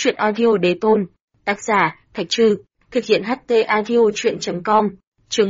Chuyện audio đế tôn. Tác giả, Thạch Trư. Thực hiện HT audio chuyện.com. Chương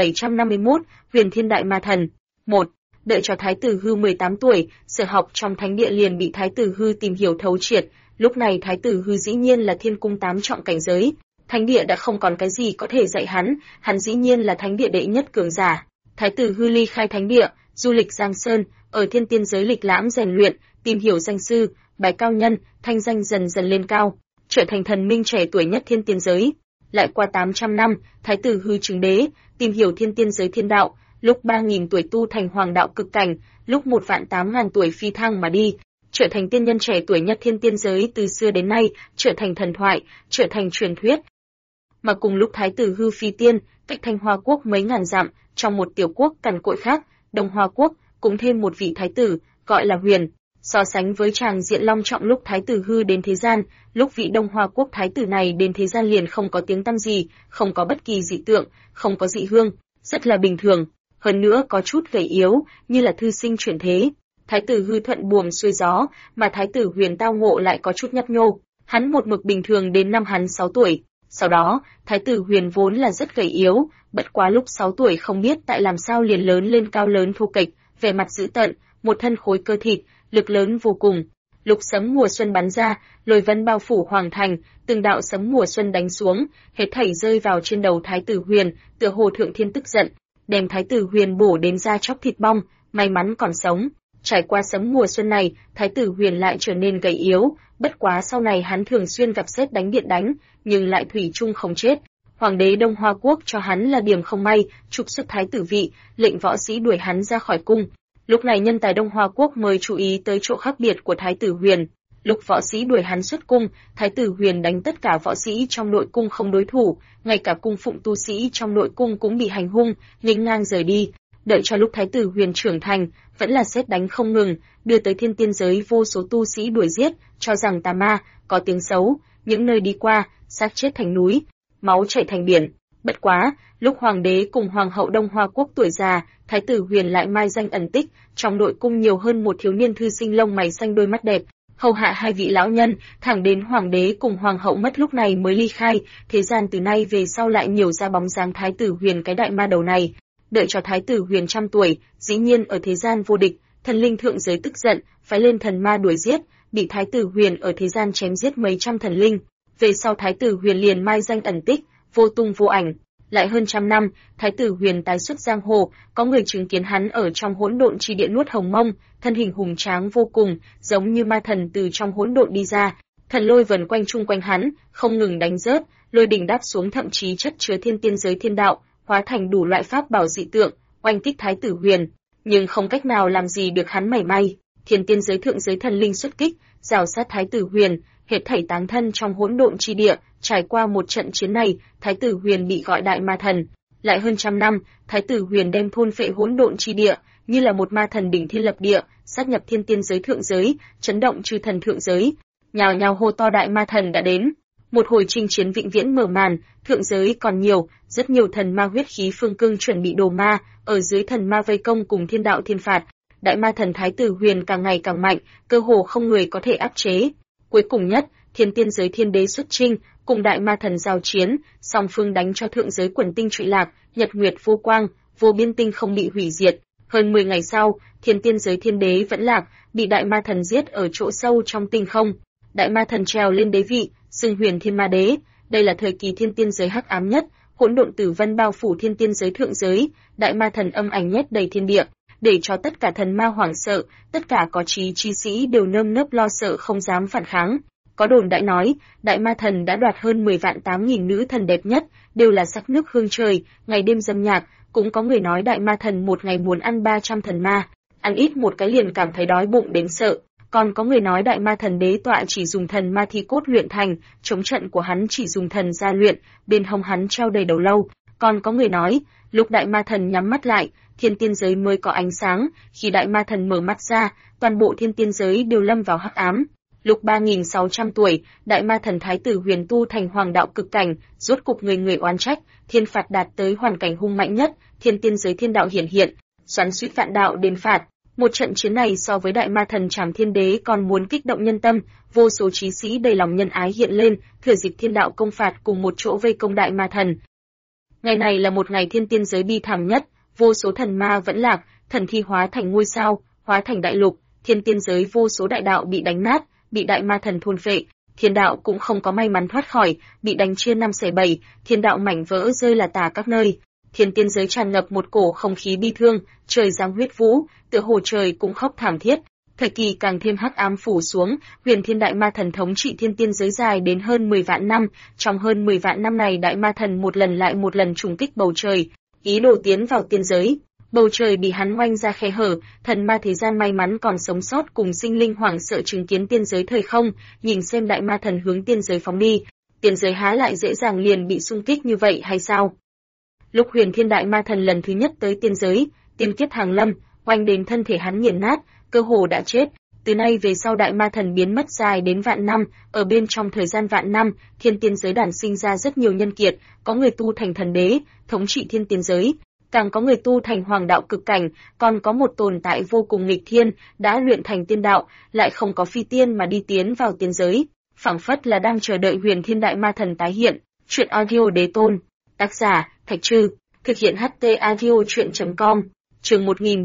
1751, Huyền Thiên Đại Ma Thần. 1. Đợi cho Thái tử Hư 18 tuổi, sở học trong thánh địa liền bị Thái tử Hư tìm hiểu thấu triệt. Lúc này Thái tử Hư dĩ nhiên là thiên cung 8 trọng cảnh giới. Thánh địa đã không còn cái gì có thể dạy hắn dĩ nhiên là thánh địa đệ nhất cường giả. Thái tử Hư ly khai thánh địa, du lịch Giang Sơn, ở thiên tiên giới lịch lãm rèn luyện, tìm hiểu danh sư, bái cao nhân, thanh danh dần dần lên cao, trở thành thần minh trẻ tuổi nhất thiên tiên giới. Lại qua 800 năm, Thái tử Hư chứng đế, tìm hiểu thiên tiên giới thiên đạo, lúc 3000 tuổi tu thành hoàng đạo cực cảnh, lúc 18000 tuổi phi thăng mà đi, trở thành tiên nhân trẻ tuổi nhất thiên tiên giới từ xưa đến nay, trở thành thần thoại, trở thành truyền thuyết. Mà cùng lúc Thái tử Hư phi tiên, cách Thanh Hoa quốc mấy ngàn dặm, trong một tiểu quốc cằn cỗi khác, Đông Hoa quốc, cũng thêm một vị thái tử, gọi là Huyền. So sánh với tràng diện long trọng lúc Thái tử Hư đến thế gian, lúc vị Đông Hoa quốc thái tử này đến thế gian liền không có tiếng tăm gì, không có bất kỳ dị tượng, không có dị hương, rất là bình thường, hơn nữa có chút gầy yếu, như là thư sinh chuyển thế. Thái tử Hư thuận buồm xuôi gió, mà Thái tử Huyền tao ngộ lại có chút nhấp nhô, hắn một mực bình thường đến năm hắn 6 tuổi. Sau đó, Thái tử Huyền vốn là rất gầy yếu, bất quá lúc 6 tuổi không biết tại làm sao liền lớn lên cao lớn thô kệch, vẻ mặt dữ tợn, một thân khối cơ thịt, lực lớn vô cùng. Lúc sấm mùa xuân bắn ra, lôi vân bao phủ hoàng thành, từng đạo sấm mùa xuân đánh xuống, hết thảy rơi vào trên đầu Thái tử Huyền, tựa hồ thượng thiên tức giận, đem Thái tử Huyền bổ đến da chóc thịt bong, may mắn còn sống. Trải qua sấm mùa xuân này, Thái tử Huyền lại trở nên gầy yếu, bất quá sau này hắn thường xuyên gặp sét đánh điện đánh, nhưng lại thủy chung không chết. Hoàng đế Đông Hoa quốc cho hắn là điểm không may, trục xuất thái tử vị, lệnh võ sĩ đuổi hắn ra khỏi cung. Lúc này nhân tài Đông Hoa quốc mới chú ý tới chỗ khác biệt của Thái tử Huyền. Lúc võ sĩ đuổi hắn xuất cung, Thái tử Huyền đánh tất cả võ sĩ trong nội cung không đối thủ, ngay cả cung phụng tu sĩ trong nội cung cũng bị hành hung, nghênh ngang rời đi. Đợi cho lúc Thái tử Huyền trưởng thành, vẫn là sét đánh không ngừng, đưa tới thiên tiên giới vô số tu sĩ đuổi giết, cho rằng tà ma, có tiếng xấu, những nơi đi qua, xác chết thành núi, máu chảy thành biển. Bất quá, lúc hoàng đế cùng hoàng hậu Đông Hoa quốc tuổi già, Thái tử Huyền lại mai danh ẩn tích, trong nội cung nhiều hơn một thiếu niên thư sinh lông mày xanh đôi mắt đẹp, hầu hạ hai vị lão nhân, thẳng đến hoàng đế cùng hoàng hậu mất lúc này mới ly khai, thế gian từ nay về sau lại nhiều ra bóng dáng Thái tử Huyền cái đại ma đầu này. Đợi cho Thái tử Huyền trăm tuổi, dĩ nhiên ở thế gian vô địch, thần linh thượng giới tức giận, phái lên thần ma đuổi giết, bị Thái tử Huyền ở thế gian chém giết mấy trăm thần linh. Về sau Thái tử Huyền liền mai danh ẩn tích, vô tung vô ảnh. Lại hơn trăm năm, Thái tử Huyền tái xuất giang hồ, có người chứng kiến hắn ở trong hỗn độn chi địa nuốt hồng mông, thân hình hùng tráng vô cùng, giống như ma thần từ trong hỗn độn đi ra. Thần lôi vần quanh chung quanh hắn, không ngừng đánh rớt, lôi đỉnh đáp xuống thậm chí chất chứa thiên tiên giới thiên đạo, hóa thành đủ loại pháp bảo dị tượng, oanh kích Thái tử Huyền, nhưng không cách nào làm gì được hắn mảy may. Thiên tiên giới thượng giới thần linh xuất kích, rào sát Thái tử Huyền, hết thảy táng thân trong hỗn độn chi địa. Trải qua một trận chiến này, Thái tử Huyền bị gọi đại ma thần. Lại hơn trăm năm, Thái tử Huyền đem thôn phệ hỗn độn chi địa, như là một ma thần đỉnh thiên lập địa, sát nhập thiên tiên giới thượng giới, chấn động chư thần thượng giới. Nhào nhào hô to đại ma thần đã đến. Một hồi chinh chiến vĩnh viễn mở màn, thượng giới còn nhiều, rất nhiều thần ma huyết khí phương cương chuẩn bị đồ ma, ở dưới thần ma vây công cùng thiên đạo thiên phạt. Đại ma thần Thái tử Huyền càng ngày càng mạnh, cơ hồ không người có thể áp chế. Cuối cùng nhất, thiên tiên giới thiên đế xuất chinh, cùng đại ma thần giao chiến, song phương đánh cho thượng giới quần tinh trụy lạc, nhật nguyệt vô quang, vô biên tinh không bị hủy diệt. Hơn 10 ngày sau, thiên tiên giới thiên đế vẫn lạc, bị đại ma thần giết ở chỗ sâu trong tinh không. Đại ma thần trèo lên đế vị, xưng Huyền Thiên Ma Đế. Đây là thời kỳ thiên tiên giới hắc ám nhất, hỗn độn tử vân bao phủ thiên tiên giới thượng giới, đại ma thần âm ảnh nhét đầy thiên địa, để cho tất cả thần ma hoảng sợ, tất cả có trí chi sĩ đều nơm nớp lo sợ không dám phản kháng. Có đồn đại nói, đại ma thần đã đoạt hơn 10 vạn 8.000 nữ thần đẹp nhất, đều là sắc nước hương trời, ngày đêm dâm nhạc. Cũng có người nói đại ma thần một ngày muốn ăn 300 thần ma, ăn ít một cái liền cảm thấy đói bụng đến sợ. Còn có người nói đại ma thần đế tọa chỉ dùng thần ma thi cốt luyện thành, chống trận của hắn chỉ dùng thần gia luyện, bên hông hắn treo đầy đầu lâu. Còn có người nói, lúc đại ma thần nhắm mắt lại, thiên tiên giới mới có ánh sáng, khi đại ma thần mở mắt ra, toàn bộ thiên tiên giới đều lâm vào hắc ám. Lúc 3600 tuổi, đại ma thần Thái tử Huyền tu thành hoàng đạo cực cảnh, rốt cục người người oán trách, thiên phạt đạt tới hoàn cảnh hung mạnh nhất, thiên tiên giới thiên đạo hiển hiện, xoắn suýt vạn đạo đến phạt. Một trận chiến này so với Đại Ma Thần Trảm Thiên Đế còn muốn kích động nhân tâm, vô số chí sĩ đầy lòng nhân ái hiện lên, thừa dịp thiên đạo công phạt cùng một chỗ vây công Đại Ma Thần. Ngày này là một ngày thiên tiên giới bi thảm nhất, vô số thần ma vẫn lạc, thần thi hóa thành ngôi sao, hóa thành đại lục, thiên tiên giới vô số đại đạo bị đánh nát, bị Đại Ma Thần thôn phệ. Thiên đạo cũng không có may mắn thoát khỏi, bị đánh chia 5 xẻ 7, thiên đạo mảnh vỡ rơi là tả các nơi. Thiên tiên giới tràn ngập một cổ không khí bi thương, trời giáng huyết vũ, tựa hồ trời cũng khóc thảm thiết. Thời kỳ càng thêm hắc ám phủ xuống, Huyền Thiên Đại Ma Thần thống trị thiên tiên giới dài đến hơn 10 vạn năm, trong hơn 10 vạn năm này Đại Ma Thần một lần lại một lần trùng kích bầu trời, ý đồ tiến vào tiên giới. Bầu trời bị hắn oanh ra khe hở, thần ma thế gian may mắn còn sống sót cùng sinh linh hoảng sợ chứng kiến tiên giới thời không, nhìn xem Đại Ma Thần hướng tiên giới phóng đi. Tiên giới há lại dễ dàng liền bị xung kích như vậy hay sao? Lúc Huyền Thiên Đại Ma Thần lần thứ nhất tới tiên giới, tiên kiếp hàng lâm, oanh đến thân thể hắn nghiền nát, cơ hồ đã chết. Từ nay về sau Đại Ma Thần biến mất dài đến vạn năm, ở bên trong thời gian vạn năm, thiên tiên giới đản sinh ra rất nhiều nhân kiệt, có người tu thành thần đế, thống trị thiên tiên giới, càng có người tu thành hoàng đạo cực cảnh, còn có một tồn tại vô cùng nghịch thiên, đã luyện thành tiên đạo, lại không có phi tiên mà đi tiến vào tiên giới, phảng phất là đang chờ đợi Huyền Thiên Đại Ma Thần tái hiện. Truyện audio đế tôn, tác giả Thạch Trư, thực hiện HT audio truyện.com. Chương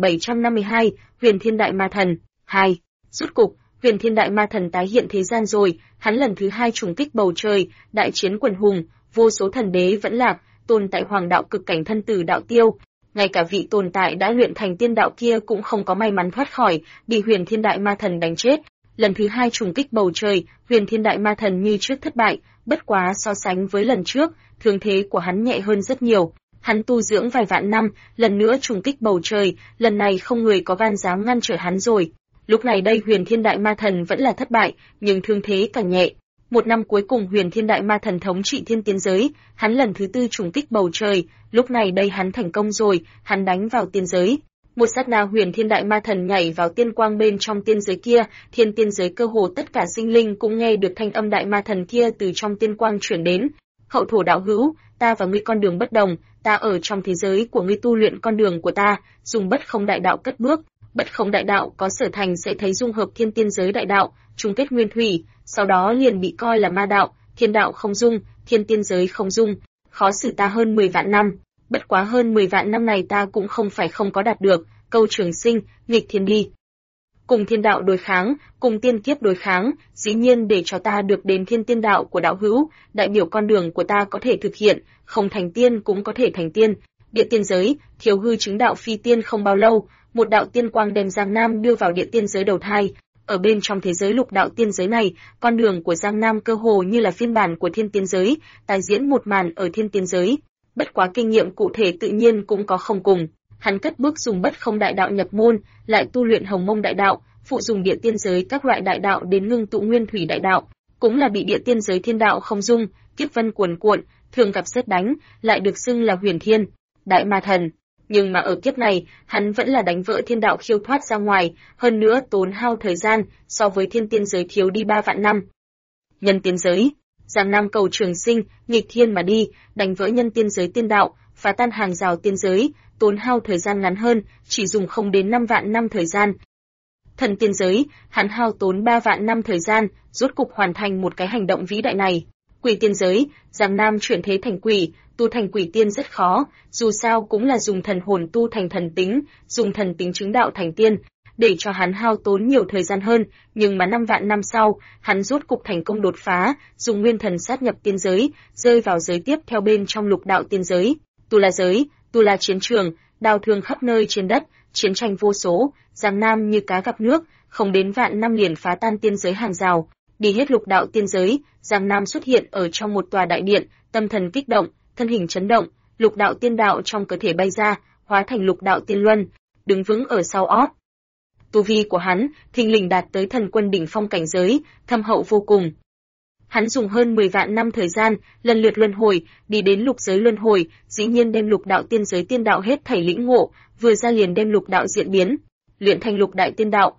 1752, Huyền Thiên Đại Ma Thần 2. Rốt cục, Huyền Thiên Đại Ma Thần tái hiện thế gian rồi, hắn lần thứ 2 trùng kích bầu trời, đại chiến quần hùng, vô số thần đế vẫn lạc, tồn tại hoàng đạo cực cảnh thân tử đạo tiêu, ngay cả vị tồn tại đã luyện thành tiên đạo kia cũng không có may mắn thoát khỏi, bị Huyền Thiên Đại Ma Thần đánh chết. Lần thứ 2 trùng kích bầu trời, Huyền Thiên Đại Ma Thần như trước thất bại, bất quá so sánh với lần trước, thương thế của hắn nhẹ hơn rất nhiều. Hắn tu dưỡng vài vạn năm, lần nữa trùng kích bầu trời, lần này không người có gan dám ngăn trở hắn rồi. Lúc này đây Huyền Thiên Đại Ma Thần vẫn là thất bại, nhưng thương thế càng nhẹ. Một năm cuối cùng Huyền Thiên Đại Ma Thần thống trị thiên tiên giới, hắn lần thứ 4 trùng kích bầu trời, lúc này đây hắn thành công rồi, hắn đánh vào tiên giới. Một sát na Huyền Thiên Đại Ma Thần nhảy vào tiên quang bên trong tiên giới kia, thiên tiên giới cơ hồ tất cả sinh linh cũng nghe được thanh âm Đại Ma Thần kia từ trong tiên quang truyền đến. Hậu thổ đạo hữu, ta và ngươi con đường bất đồng, ta ở trong thế giới của ngươi tu luyện con đường của ta, dùng bất không đại đạo cất bước. Bất không đại đạo có sở thành sẽ thấy dung hợp thiên tiên giới đại đạo, chung kết nguyên thủy, sau đó liền bị coi là ma đạo, thiên đạo không dung, thiên tiên giới không dung, khó xử ta hơn 10 vạn năm. Bất quá hơn 10 vạn năm này ta cũng không phải không có đạt được, câu trường sinh, nghịch thiên đi. Cùng thiên đạo đối kháng, cùng tiên kiếp đối kháng, dĩ nhiên để cho ta được đến thiên tiên đạo của đạo hữu, đại biểu con đường của ta có thể thực hiện, không thành tiên cũng có thể thành tiên. Địa tiên giới, thiếu hư chứng đạo phi tiên không bao lâu, một đạo tiên quang đem Giang Nam đưa vào địa tiên giới đầu thai. Ở bên trong thế giới lục đạo tiên giới này, con đường của Giang Nam cơ hồ như là phiên bản của thiên tiên giới, tái diễn một màn ở thiên tiên giới. Bất quá kinh nghiệm cụ thể tự nhiên cũng có không cùng. Hắn cất bước dùng bất không đại đạo nhập môn, lại tu luyện hồng mông đại đạo, phụ dùng địa tiên giới các loại đại đạo đến ngưng tụ nguyên thủy đại đạo, cũng là bị địa tiên giới thiên đạo không dung, kiếp vân cuồn cuộn, thường gặp sét đánh, lại được xưng là Huyền Thiên Đại Ma Thần. Nhưng mà ở kiếp này, hắn vẫn là đánh vỡ thiên đạo khiêu thoát ra ngoài, hơn nữa tốn hao thời gian, so với thiên tiên giới thiếu đi 3 vạn năm. Nhân tiên giới, Giang Nam cầu trường sinh, nghịch thiên mà đi, đánh vỡ nhân tiên giới tiên đạo, phá tan hàng rào tiên giới, tốn hao thời gian ngắn hơn, chỉ dùng không đến 5 vạn năm thời gian. Thần tiên giới, hắn hao tốn 3 vạn năm thời gian, rốt cục hoàn thành một cái hành động vĩ đại này. Quỷ tiên giới, Giang Nam chuyển thế thành quỷ, tu thành quỷ tiên rất khó, dù sao cũng là dùng thần hồn tu thành thần tính, dùng thần tính chứng đạo thành tiên, để cho hắn hao tốn nhiều thời gian hơn, nhưng mà 5 vạn năm sau, hắn rốt cục thành công đột phá, dùng nguyên thần sát nhập tiên giới, rơi vào giới tiếp theo bên trong lục đạo tiên giới. Tu là giới, tu là chiến trường, đao thương khắp nơi trên đất, chiến tranh vô số, Giang Nam như cá gặp nước, không đến vạn năm liền phá tan tiên giới hàng rào. Đi hết lục đạo tiên giới, Giang Nam xuất hiện ở trong một tòa đại điện, tâm thần kích động, thân hình chấn động, lục đạo tiên đạo trong cơ thể bay ra, hóa thành lục đạo tiên luân, đứng vững ở sau ót. Tu vi của hắn, thình lình đạt tới thần quân đỉnh phong cảnh giới, thâm hậu vô cùng. Hắn dùng hơn 10 vạn năm thời gian, lần lượt luân hồi, đi đến lục giới luân hồi, dĩ nhiên đem lục đạo tiên giới tiên đạo hết thảy lĩnh ngộ, vừa ra liền đem lục đạo diễn biến, luyện thành lục đại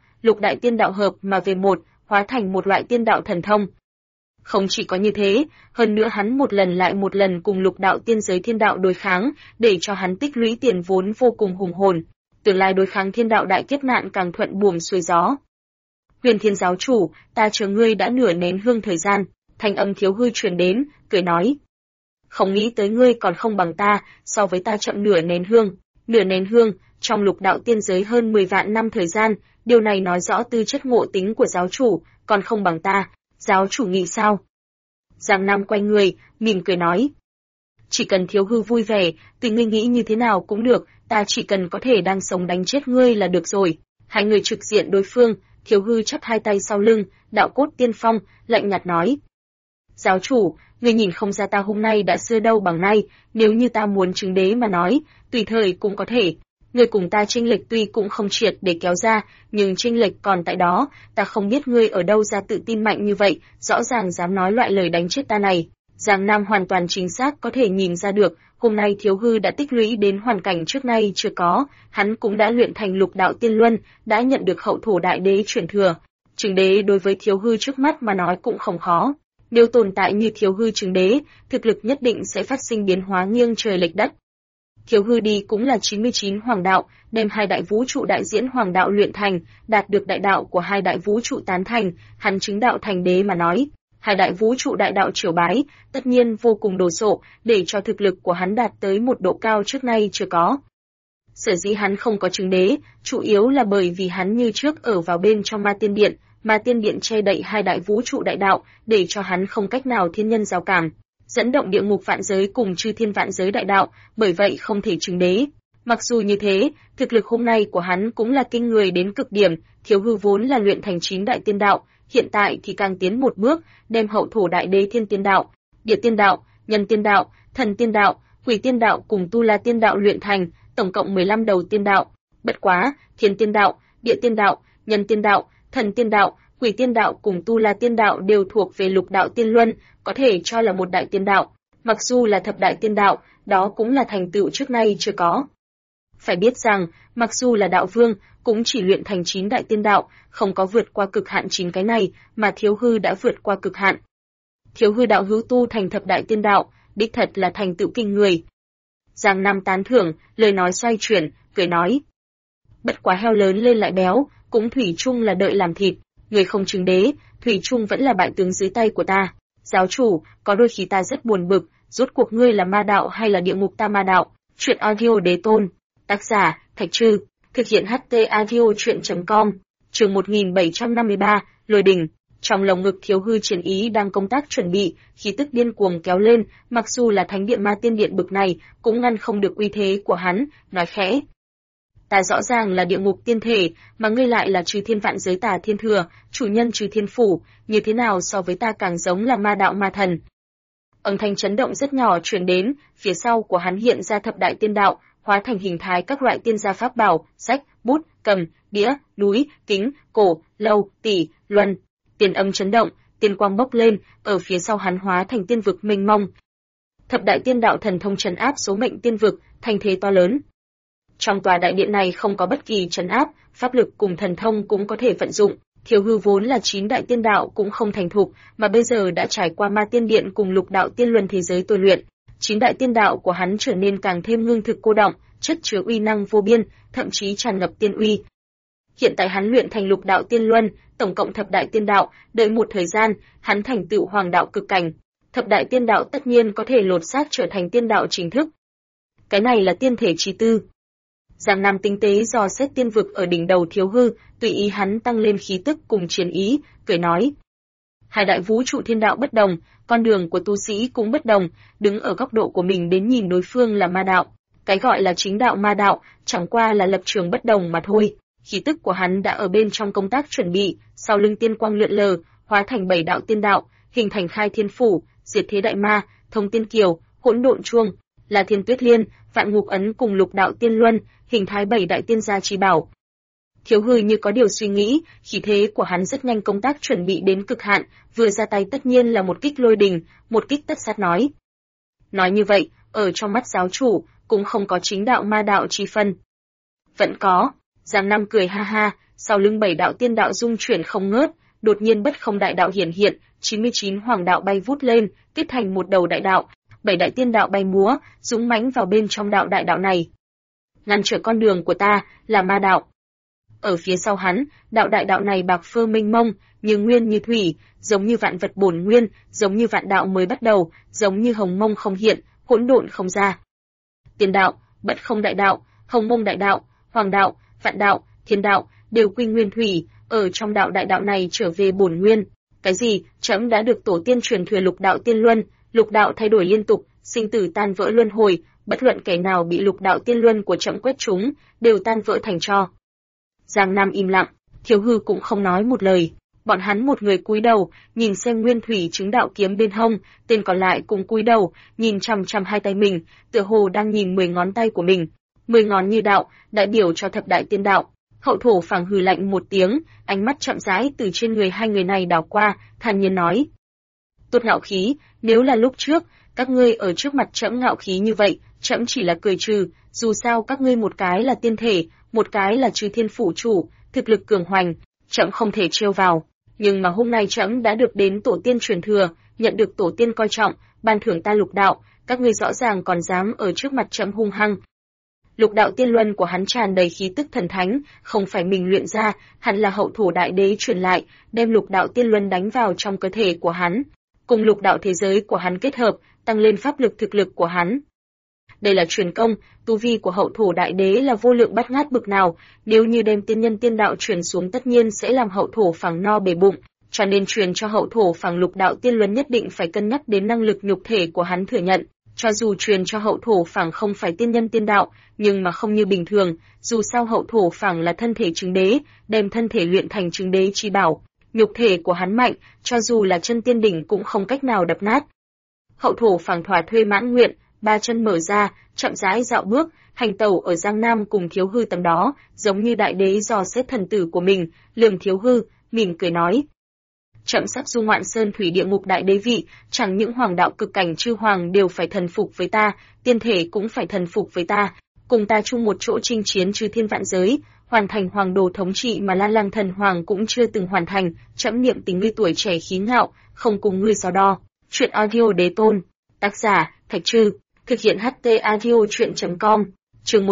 tiên đạo hợp mà về một, hóa thành một loại tiên đạo thần thông. Không chỉ có như thế, hơn nữa hắn một lần lại một lần cùng lục đạo tiên giới thiên đạo đối kháng, để cho hắn tích lũy tiền vốn vô cùng hùng hồn. tương lai đối kháng thiên đạo đại kiếp nạn càng thuận buồm xuôi gió. Huyền Thiên giáo chủ, ta chờ ngươi đã nửa nén hương thời gian, thanh âm Thiếu Hư truyền đến, cười nói. Không nghĩ tới ngươi còn không bằng ta, so với ta chậm nửa nén hương. Nửa nén hương, trong lục đạo tiên giới hơn 10 vạn năm thời gian, điều này nói rõ tư chất ngộ tính của giáo chủ, còn không bằng ta, giáo chủ nghĩ sao? Giang Nam quay người, mỉm cười nói. Chỉ cần Thiếu Hư vui vẻ, tùy ngươi nghĩ như thế nào cũng được, ta chỉ cần có thể đang sống đánh chết ngươi là được rồi. Hai người trực diện đối phương, Thiếu Hư chắp hai tay sau lưng, đạo cốt tiên phong, lạnh nhạt nói. Giáo chủ, ngươi nhìn không ra ta hôm nay đã xưa đâu bằng nay, nếu như ta muốn chứng đế mà nói, tùy thời cũng có thể. Ngươi cùng ta chênh lệch tuy cũng không triệt để kéo ra, nhưng chênh lệch còn tại đó, ta không biết ngươi ở đâu ra tự tin mạnh như vậy, rõ ràng dám nói loại lời đánh chết ta này. Giang Nam hoàn toàn chính xác có thể nhìn ra được, hôm nay Thiếu Hư đã tích lũy đến hoàn cảnh trước nay chưa có, hắn cũng đã luyện thành lục đạo tiên luân, đã nhận được hậu thổ đại đế chuyển thừa. Chứng đế đối với Thiếu Hư trước mắt mà nói cũng không khó. Nếu tồn tại như Thiếu Hư chứng đế, thực lực nhất định sẽ phát sinh biến hóa nghiêng trời lệch đất. Thiếu Hư đi cũng là 99 hoàng đạo, đem hai đại vũ trụ đại diễn hoàng đạo luyện thành, đạt được đại đạo của hai đại vũ trụ tán thành, hắn chứng đạo thành đế mà nói. Hai đại vũ trụ đại đạo triều bái, tất nhiên vô cùng đồ sộ, để cho thực lực của hắn đạt tới một độ cao trước nay chưa có. Sở dĩ hắn không có chứng đế, chủ yếu là bởi vì hắn như trước ở vào bên trong ma tiên điện, mà tiên điện che đậy hai đại vũ trụ đại đạo, để cho hắn không cách nào thiên nhân giao cảm, dẫn động địa ngục vạn giới cùng chư thiên vạn giới đại đạo, bởi vậy không thể chứng đế. Mặc dù như thế, thực lực hôm nay của hắn cũng là kinh người đến cực điểm, Thiếu Hư vốn là luyện thành 9 đại tiên đạo, hiện tại thì càng tiến một bước, đem hậu thổ đại đế thiên tiên đạo, địa tiên đạo, nhân tiên đạo, thần tiên đạo, quỷ tiên đạo cùng tu la tiên đạo luyện thành, tổng cộng 15 đầu tiên đạo. Bất quá, thiên tiên đạo, địa tiên đạo, nhân tiên đạo, thần tiên đạo, quỷ tiên đạo cùng tu la tiên đạo đều thuộc về lục đạo tiên luân, có thể cho là một đại tiên đạo. Mặc dù là thập đại tiên đạo, đó cũng là thành tựu trước nay chưa có. Phải biết rằng, mặc dù là đạo vương, cũng chỉ luyện thành 9 đại tiên đạo, không có vượt qua cực hạn 9 cái này, mà Thiếu Hư đã vượt qua cực hạn. Thiếu Hư đạo hữu tu thành thập đại tiên đạo, đích thật là thành tựu kinh người. Giang Nam tán thưởng, lời nói xoay chuyển, cười nói. Bất quá heo lớn lên lại béo, cũng thủy chung là đợi làm thịt, người không chứng đế, thủy chung vẫn là bại tướng dưới tay của ta. Giáo chủ, có đôi khi ta rất buồn bực, rốt cuộc ngươi là ma đạo hay là địa ngục ta ma đạo? Chuyện audio đế tôn. Tác giả, Thạch Trư. Thực hiện HT audio chuyện.com. Chương 1753, Lôi Đình. Trong lồng ngực Thiếu Hư triển ý đang công tác chuẩn bị, khí tức điên cuồng kéo lên, mặc dù là thánh điện ma tiên điện bực này, cũng ngăn không được uy thế của hắn, nói khẽ. Ta rõ ràng là địa ngục tiên thể, mà ngươi lại là chư thiên vạn giới Tà Thiên Thừa, chủ nhân chư thiên phủ, như thế nào so với ta càng giống là ma đạo ma thần. Âm thanh chấn động rất nhỏ truyền đến, phía sau của hắn hiện ra thập đại tiên đạo, hóa thành hình thái các loại tiên gia pháp bảo, sách, bút, cầm, đĩa, núi, kính, cổ, lâu, tỷ, luân. Tiên âm chấn động, tiên quang bốc lên, ở phía sau hắn hóa thành tiên vực mênh mông. Thập đại tiên đạo thần thông trấn áp số mệnh tiên vực, thành thế to lớn. Trong tòa đại điện này không có bất kỳ trấn áp, pháp lực cùng thần thông cũng có thể vận dụng. Thiếu Hư vốn là 9 đại tiên đạo cũng không thành thục, mà bây giờ đã trải qua ma tiên điện cùng lục đạo tiên luân thế giới tôi luyện. 9 đại tiên đạo của hắn trở nên càng thêm ngưng thực cô động, chất chứa uy năng vô biên, thậm chí tràn ngập tiên uy. Hiện tại hắn luyện thành lục đạo tiên luân, tổng cộng thập đại tiên đạo, đợi một thời gian, hắn thành tựu hoàng đạo cực cảnh. Thập đại tiên đạo tất nhiên có thể lột xác trở thành tiên đạo chính thức. Cái này là tiên thể chi tư. Giang Nam tinh tế dò xét tiên vực ở đỉnh đầu Thiếu Hư, tùy ý hắn tăng lên khí tức cùng chiến ý, cười nói. Hai đại vũ trụ thiên đạo bất đồng, con đường của tu sĩ cũng bất đồng, đứng ở góc độ của mình đến nhìn đối phương là ma đạo. Cái gọi là chính đạo ma đạo, chẳng qua là lập trường bất đồng mà thôi. Khí tức của hắn đã ở bên trong công tác chuẩn bị, sau lưng tiên quang lượn lờ, hóa thành 7 đạo tiên đạo, hình thành khai thiên phủ, diệt thế đại ma, thông tiên kiều, hỗn độn chuông, là thiên tuyết liên, vạn ngục ấn cùng lục đạo tiên luân, hình thái 7 đại tiên gia chi bảo. Thiếu Hư như có điều suy nghĩ, khí thế của hắn rất nhanh công tác chuẩn bị đến cực hạn, vừa ra tay tất nhiên là một kích lôi đình, một kích tất sát nói. Nói như vậy, ở trong mắt giáo chủ, cũng không có chính đạo ma đạo chi phân. Vẫn có, Giang Nam cười ha ha, sau lưng 7 đạo tiên đạo dung chuyển không ngớt, đột nhiên bất không đại đạo hiển hiện, 99 hoàng đạo bay vút lên, kết thành một đầu đại đạo, 7 đại tiên đạo bay múa, dũng mãnh vào bên trong đạo đại đạo này. ngăn trở con đường của ta là ma đạo. Ở phía sau hắn, đạo đại đạo này bạc phơ mênh mông, như nguyên như thủy, giống như vạn vật bổn nguyên, giống như vạn đạo mới bắt đầu, giống như hồng mông không hiện, hỗn độn không ra. Tiên đạo, bất không đại đạo, hồng mông đại đạo, hoàng đạo, vạn đạo, thiên đạo đều quy nguyên thủy, ở trong đạo đại đạo này trở về bổn nguyên. Cái gì? Trẫm đã được tổ tiên truyền thừa lục đạo tiên luân, lục đạo thay đổi liên tục, sinh tử tan vỡ luân hồi, bất luận kẻ nào bị lục đạo tiên luân của trẫm quét trúng, đều tan vỡ thành tro. Giang Nam im lặng, Thiếu Hư cũng không nói một lời. Bọn hắn một người cúi đầu, nhìn xem nguyên thủy chứng đạo kiếm bên hông, tên còn lại cũng cúi đầu, nhìn chằm chằm hai tay mình, tựa hồ đang nhìn 10 ngón tay của mình. 10 ngón như đạo, đại biểu cho thập đại tiên đạo. Hậu thổ phảng hừ lạnh một tiếng, ánh mắt chậm rãi từ trên người hai người này đảo qua, thản nhiên nói: Tốt ngạo khí, nếu là lúc trước, các ngươi ở trước mặt trẫm ngạo khí như vậy, trẫm chỉ là cười trừ, dù sao các ngươi một cái là tiên thể, một cái là Chư Thiên phủ chủ, thực lực cường hoành, trẫm không thể trêu vào. Nhưng mà hôm nay trẫm đã được đến tổ tiên truyền thừa, nhận được tổ tiên coi trọng, ban thưởng ta lục đạo, các ngươi rõ ràng còn dám ở trước mặt trẫm hung hăng. Lục đạo tiên luân của hắn tràn đầy khí tức thần thánh, không phải mình luyện ra, hẳn là hậu thổ đại đế truyền lại, đem lục đạo tiên luân đánh vào trong cơ thể của hắn, cùng lục đạo thế giới của hắn kết hợp, tăng lên pháp lực thực lực của hắn. Đây là truyền công, tu vi của hậu thổ đại đế là vô lượng bát ngát bực nào, nếu như đem tiên nhân tiên đạo truyền xuống tất nhiên sẽ làm hậu thổ phẳng no bể bụng, cho nên truyền cho hậu thổ phẳng lục đạo tiên luân nhất định phải cân nhắc đến năng lực nhục thể của hắn thừa nhận. Cho dù truyền cho hậu thổ phẳng không phải tiên nhân tiên đạo, nhưng mà không như bình thường, dù sao hậu thổ phẳng là thân thể chứng đế, đem thân thể luyện thành chứng đế chi bảo, nhục thể của hắn mạnh, cho dù là chân tiên đỉnh cũng không cách nào đập nát. Hậu thổ phẳng thỏa thuê mãn nguyện, ba chân mở ra, chậm rãi dạo bước, hành tẩu ở Giang Nam cùng Thiếu Hư tầm đó, giống như đại đế dò xét thần tử của mình, lườm Thiếu Hư, mỉm cười nói: Trẫm sắp du ngoạn sơn thủy địa ngục đại đế vị, chẳng những hoàng đạo cực cảnh chư hoàng đều phải thần phục với ta, tiên thể cũng phải thần phục với ta, cùng ta chung một chỗ chinh chiến chư thiên vạn giới, hoàn thành hoàng đồ thống trị mà Lan Lang thần hoàng cũng chưa từng hoàn thành. Trẫm niệm tình ngươi tuổi trẻ khí ngạo, không cùng ngươi so đo. Truyện audio đế tôn, tác giả Thạch Trư, thực hiện HT audio truyện.com, chương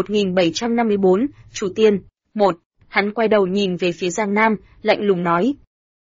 1754, Chủ Tiên. 1. Hắn quay đầu nhìn về phía Giang Nam, lạnh lùng nói: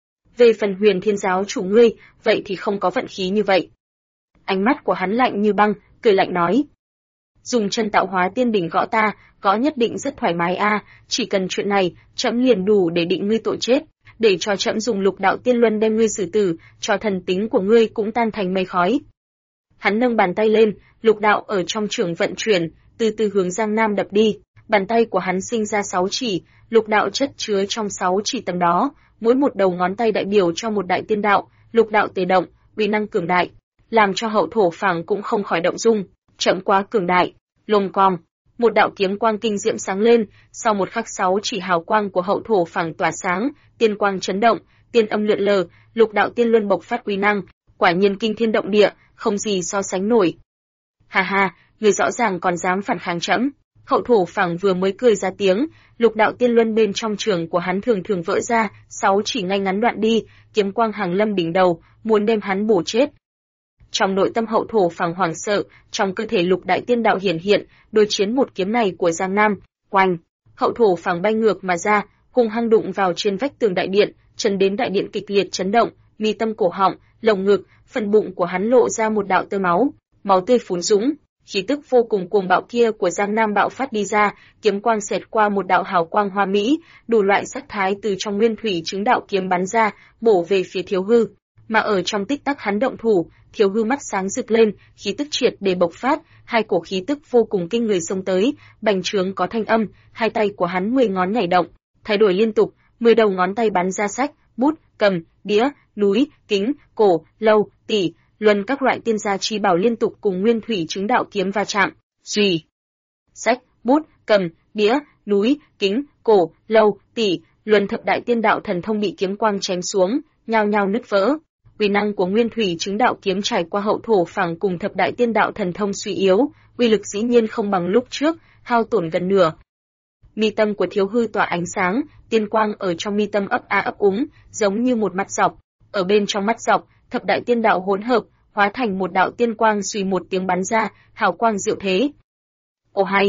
Về phần Huyền Thiên giáo chủ ngươi, vậy thì không có vận khí như vậy. Ánh mắt của hắn lạnh như băng, cười lạnh nói: Dùng chân tạo hóa tiên đỉnh gõ ta, gõ nhất định rất thoải mái a, chỉ cần chuyện này, trẫm liền đủ để định ngươi tội chết, để cho trẫm dùng lục đạo tiên luân đem ngươi xử tử, cho thần tính của ngươi cũng tan thành mây khói. Hắn nâng bàn tay lên, lục đạo ở trong trường vận chuyển, từ từ hướng Giang Nam đập đi. Bàn tay của hắn sinh ra 6 chỉ, lục đạo chất chứa trong 6 chỉ tầm đó, mỗi một đầu ngón tay đại biểu cho một đại tiên đạo, lục đạo tề động, uy năng cường đại, làm cho hậu thổ phẳng cũng không khỏi động dung, chậm quá cường đại. Lồm còm, một đạo kiếm quang kinh diệm sáng lên, sau một khắc 6 chỉ hào quang của hậu thổ phẳng tỏa sáng, tiên quang chấn động, tiên âm lượn lờ, lục đạo tiên luân bộc phát uy năng, quả nhiên kinh thiên động địa, không gì so sánh nổi. Ha ha, người rõ ràng còn dám phản kháng trẫm. Hậu thổ phẳng vừa mới cười ra tiếng, lục đạo tiên luân bên trong trường của hắn thường thường vỡ ra, 6 chỉ ngay ngắn đoạn đi, kiếm quang hàng lâm đỉnh đầu, muốn đem hắn bổ chết. Trong nội tâm hậu thổ phẳng hoảng sợ, trong cơ thể lục đại tiên đạo hiển hiện, đối chiến một kiếm này của Giang Nam, oanh, hậu thổ phẳng bay ngược mà ra, hung hăng đụng vào trên vách tường đại điện, chấn đến đại điện kịch liệt chấn động, mi tâm cổ họng, lồng ngực, phần bụng của hắn lộ ra một đạo tơ máu, máu tươi phún dũng. Khí tức vô cùng cuồng bạo kia của Giang Nam bạo phát đi ra, kiếm quang xẹt qua một đạo hào quang hoa mỹ, đủ loại sắc thái từ trong nguyên thủy chứng đạo kiếm bắn ra, bổ về phía Thiếu Hư. Mà ở trong tích tắc hắn động thủ, Thiếu Hư mắt sáng rực lên, khí tức triệt để bộc phát, hai cổ khí tức vô cùng kinh người xông tới, bành trướng có thanh âm, hai tay của hắn 10 ngón nhảy động, thay đổi liên tục, 10 đầu ngón tay bắn ra sách, bút, cầm, đĩa, núi, kính, cổ, lâu, tỷ, luân các loại tiên gia chi bảo liên tục cùng nguyên thủy chứng đạo kiếm va chạm. Rì, sách, bút, cầm, đĩa, núi, kính, cổ, lâu, tỷ, luân thập đại tiên đạo thần thông bị kiếm quang chém xuống, nhao nhao nứt vỡ. Uy năng của nguyên thủy chứng đạo kiếm trải qua hậu thổ phẳng cùng thập đại tiên đạo thần thông suy yếu, uy lực dĩ nhiên không bằng lúc trước, hao tổn gần nửa. Mi tâm của Thiếu Hư tỏa ánh sáng, tiên quang ở trong mi tâm ấp a ấp úng, giống như một mắt dọc. Ở bên trong mắt dọc, thập đại tiên đạo hỗn hợp, hóa thành một đạo tiên quang suy một tiếng bắn ra, hào quang diệu thế. Ồ hay,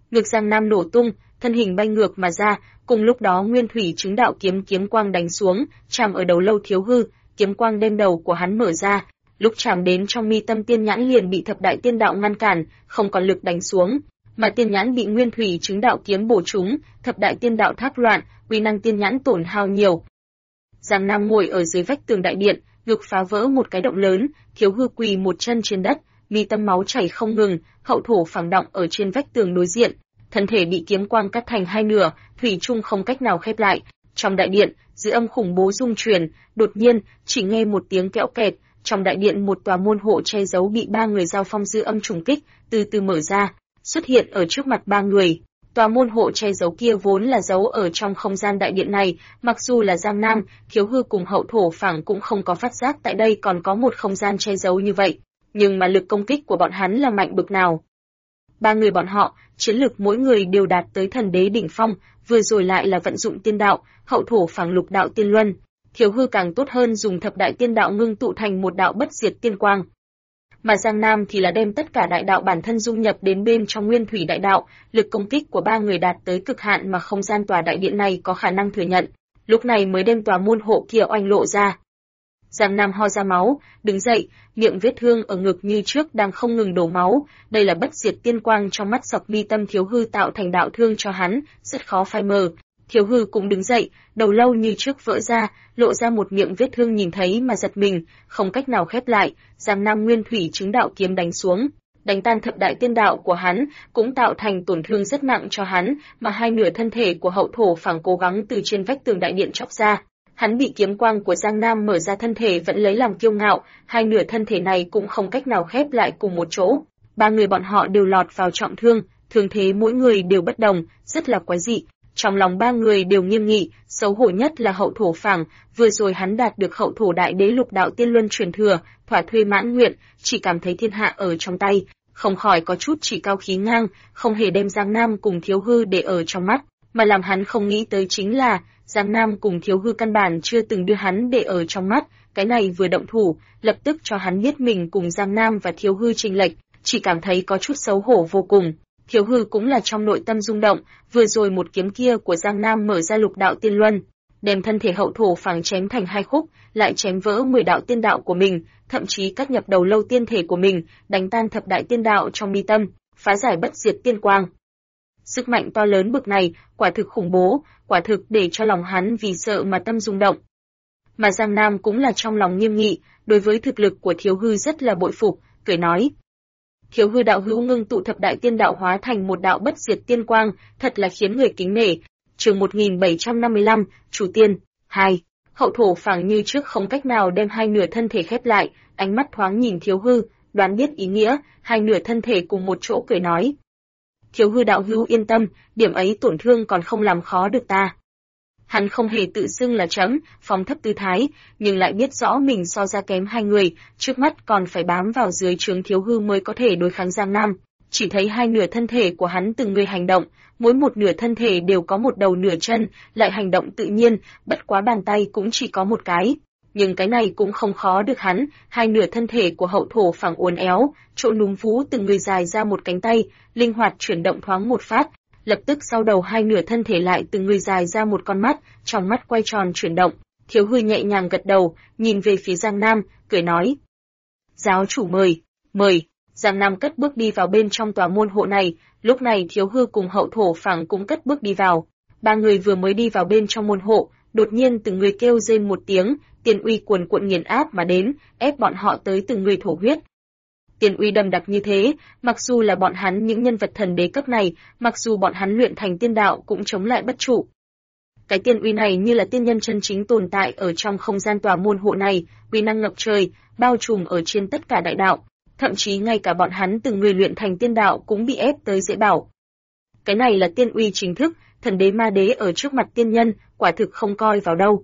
Ngực Giang Nam nổ tung, thân hình bay ngược mà ra, cùng lúc đó Nguyên Thủy Chứng Đạo kiếm quang đánh xuống, chạm ở đầu Lâu Thiếu Hư, kiếm quang đem đầu của hắn mở ra, lúc chạm đến trong mi tâm tiên nhãn liền bị Thập Đại Tiên Đạo ngăn cản, không còn lực đánh xuống, mà tiên nhãn bị Nguyên Thủy Chứng Đạo kiếm bổ trúng, Thập Đại Tiên Đạo thác loạn, uy năng tiên nhãn tổn hao nhiều. Giang Nam ngồi ở dưới vách tường đại điện, ngực phá vỡ một cái động lớn, Thiếu Hư quỳ một chân trên đất, mi tâm máu chảy không ngừng, hậu thổ phẳng động ở trên vách tường đối diện, thân thể bị kiếm quang cắt thành hai nửa, thủy chung không cách nào khép lại. Trong đại điện, dư âm khủng bố rung truyền, đột nhiên, chỉ nghe một tiếng kẽo kẹt, trong đại điện một tòa môn hộ che giấu bị ba người giao phong dư âm trùng kích, từ từ mở ra, xuất hiện ở trước mặt ba người. Tòa môn hộ che giấu kia vốn là giấu ở trong không gian đại điện này, mặc dù là Giang Nam, Thiếu Hư cùng hậu thổ phẳng cũng không có phát giác tại đây còn có một không gian che giấu như vậy, nhưng mà lực công kích của bọn hắn là mạnh bực nào. Ba người bọn họ, chiến lực mỗi người đều đạt tới thần đế đỉnh phong, vừa rồi lại là vận dụng tiên đạo, hậu thổ phẳng lục đạo tiên luân. Thiếu Hư càng tốt hơn dùng thập đại tiên đạo ngưng tụ thành một đạo bất diệt tiên quang. Mà Giang Nam thì là đem tất cả đại đạo bản thân dung nhập đến bên trong Nguyên Thủy đại đạo, lực công kích của ba người đạt tới cực hạn mà không gian tòa đại điện này có khả năng thừa nhận, lúc này mới đem tòa môn hộ kia oanh lộ ra. Giang Nam ho ra máu, đứng dậy, miệng vết thương ở ngực như trước đang không ngừng đổ máu, đây là bất diệt tiên quang trong mắt dọc mi tâm Thiếu Hư tạo thành đạo thương cho hắn, rất khó phai mờ. Thiếu Hư cũng đứng dậy, đầu lâu như trước vỡ ra, lộ ra một miệng vết thương nhìn thấy mà giật mình, không cách nào khép lại. Giang Nam Nguyên Thủy Chứng Đạo kiếm đánh xuống, đánh tan thập đại tiên đạo của hắn, cũng tạo thành tổn thương rất nặng cho hắn, mà hai nửa thân thể của hậu thổ phẳng cố gắng từ trên vách tường đại điện chọc ra. Hắn bị kiếm quang của Giang Nam mở ra thân thể vẫn lấy làm kiêu ngạo, hai nửa thân thể này cũng không cách nào khép lại cùng một chỗ. Ba người bọn họ đều lọt vào trọng thương, thương thế mỗi người đều bất đồng, rất là quái dị. Trong lòng ba người đều nghiêm nghị, xấu hổ nhất là hậu thổ phẳng, vừa rồi hắn đạt được hậu thổ đại đế lục đạo tiên luân truyền thừa, thỏa thuê mãn nguyện, chỉ cảm thấy thiên hạ ở trong tay, không khỏi có chút chỉ cao khí ngang, không hề đem Giang Nam cùng Thiếu Hư để ở trong mắt, mà làm hắn không nghĩ tới chính là Giang Nam cùng Thiếu Hư căn bản chưa từng đưa hắn để ở trong mắt, cái này vừa động thủ, lập tức cho hắn biết mình cùng Giang Nam và Thiếu Hư chênh lệch, chỉ cảm thấy có chút xấu hổ vô cùng. Thiếu Hư cũng là trong nội tâm rung động, vừa rồi một kiếm kia của Giang Nam mở ra lục đạo tiên luân, đem thân thể hậu thổ phẳng chém thành hai khúc, lại chém vỡ 10 đạo tiên đạo của mình, thậm chí cắt nhập đầu lâu tiên thể của mình, đánh tan thập đại tiên đạo trong mi tâm, phá giải bất diệt tiên quang. Sức mạnh to lớn bực này, quả thực khủng bố, quả thực để cho lòng hắn vì sợ mà tâm rung động. Mà Giang Nam cũng là trong lòng nghiêm nghị, đối với thực lực của Thiếu Hư rất là bội phục, cười nói: Thiếu Hư đạo hữu ngưng tụ thập đại tiên đạo hóa thành một đạo bất diệt tiên quang, thật là khiến người kính nể. Chương 1755, Chủ Tiên 2. Hậu thổ phẳng như trước không cách nào đem hai nửa thân thể khép lại, ánh mắt thoáng nhìn Thiếu Hư, đoán biết ý nghĩa, hai nửa thân thể cùng một chỗ cười nói: Thiếu Hư đạo hữu yên tâm, điểm ấy tổn thương còn không làm khó được ta. Hắn không hề tự xưng là chấm, phóng thấp tư thái, nhưng lại biết rõ mình so ra kém hai người, trước mắt còn phải bám vào dưới trướng Thiếu Hư mới có thể đối kháng Giang Nam. Chỉ thấy hai nửa thân thể của hắn từng người hành động, mỗi một nửa thân thể đều có một đầu nửa chân, lại hành động tự nhiên, bất quá bàn tay cũng chỉ có một cái. Nhưng cái này cũng không khó được hắn, hai nửa thân thể của hậu thổ phẳng uốn éo, chỗ núm vú từng người dài ra một cánh tay, linh hoạt chuyển động thoáng một phát, lập tức sau đầu hai nửa thân thể lại từng người dài ra một con mắt, trong mắt quay tròn chuyển động. Thiếu Hư nhẹ nhàng gật đầu, nhìn về phía Giang Nam, cười nói: Giáo chủ mời, mời. Giang Nam cất bước đi vào bên trong tòa môn hộ này, lúc này Thiếu Hư cùng hậu thổ phẳng cũng cất bước đi vào. Ba người vừa mới đi vào bên trong môn hộ, đột nhiên từng người kêu rên một tiếng, tiên uy cuồn cuộn nghiền áp mà đến, ép bọn họ tới từng người thổ huyết. Tiên uy đậm đặc như thế, mặc dù là bọn hắn những nhân vật thần đế cấp này, mặc dù bọn hắn luyện thành tiên đạo cũng chống lại bất trụ. Cái tiên uy này như là tiên nhân chân chính tồn tại ở trong không gian tòa môn hộ này, uy năng ngập trời, bao trùm ở trên tất cả đại đạo, thậm chí ngay cả bọn hắn từng người luyện thành tiên đạo cũng bị ép tới dễ bảo. Cái này là tiên uy chính thức, thần đế ma đế ở trước mặt tiên nhân, quả thực không coi vào đâu.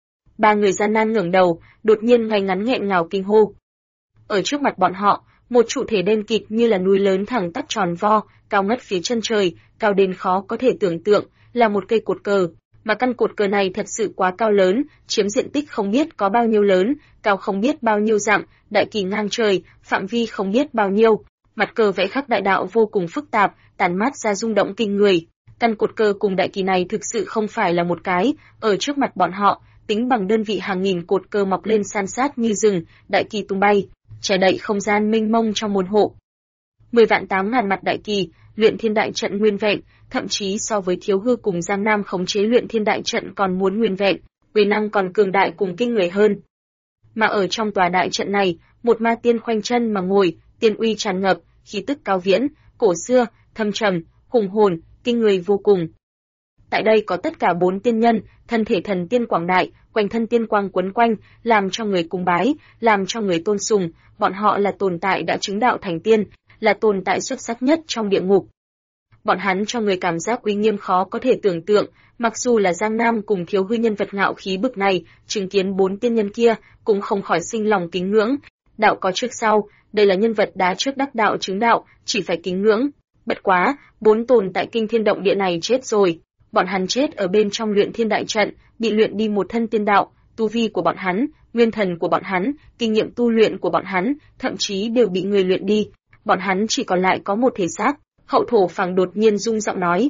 Ba người gian nan ngẩng đầu, đột nhiên ngay ngắn nghẹn ngào kinh hô. Ở trước mặt bọn họ, một trụ thể đen kịt như là núi lớn thẳng tắp tròn vo, cao ngất phía chân trời, cao đến khó có thể tưởng tượng, là một cây cột cờ, mà căn cột cờ này thật sự quá cao lớn, chiếm diện tích không biết có bao nhiêu lớn, cao không biết bao nhiêu dặm, đại kỳ ngang trời, phạm vi không biết bao nhiêu. Mặt cờ vẽ khắc đại đạo vô cùng phức tạp, tản mát ra rung động kinh người. Căn cột cờ cùng đại kỳ này thực sự không phải là một cái, ở trước mặt bọn họ, tính bằng đơn vị hàng nghìn cột cờ mọc lên san sát như rừng, đại kỳ tung bay, che đậy không gian mênh mông trong môn hộ. 10.800.000 mặt đại kỳ, luyện thiên đại trận nguyên vẹn, thậm chí so với Thiếu Hư cùng Giang Nam khống chế luyện thiên đại trận còn muốn nguyên vẹn, uy năng còn cường đại cùng kinh người hơn. Mà ở trong tòa đại trận này, một ma tiên khoanh chân mà ngồi, tiên uy tràn ngập, khí tức cao viễn, cổ xưa, thâm trầm, hùng hồn, kinh người vô cùng. Tại đây có tất cả 4 tiên nhân, thân thể thần tiên quảng đại, quanh thân tiên quang quấn quanh, làm cho người cung bái, làm cho người tôn sùng, bọn họ là tồn tại đã chứng đạo thành tiên, là tồn tại xuất sắc nhất trong địa ngục. Bọn hắn cho người cảm giác uy nghiêm khó có thể tưởng tượng, mặc dù là Giang Nam cùng Thiếu Hư nhân vật ngạo khí bực này, chứng kiến 4 tiên nhân kia, cũng không khỏi sinh lòng kính ngưỡng. Đạo có trước sau, đây là nhân vật đá trước đắc đạo chứng đạo, chỉ phải kính ngưỡng. Bất quá, 4 tồn tại kinh thiên động địa này chết rồi, bọn hắn chết ở bên trong luyện thiên đại trận, bị luyện đi một thân tiên đạo, tu vi của bọn hắn, nguyên thần của bọn hắn, kinh nghiệm tu luyện của bọn hắn, thậm chí đều bị người luyện đi. Bọn hắn chỉ còn lại có một thể xác. Hậu thổ phẳng đột nhiên rung giọng nói.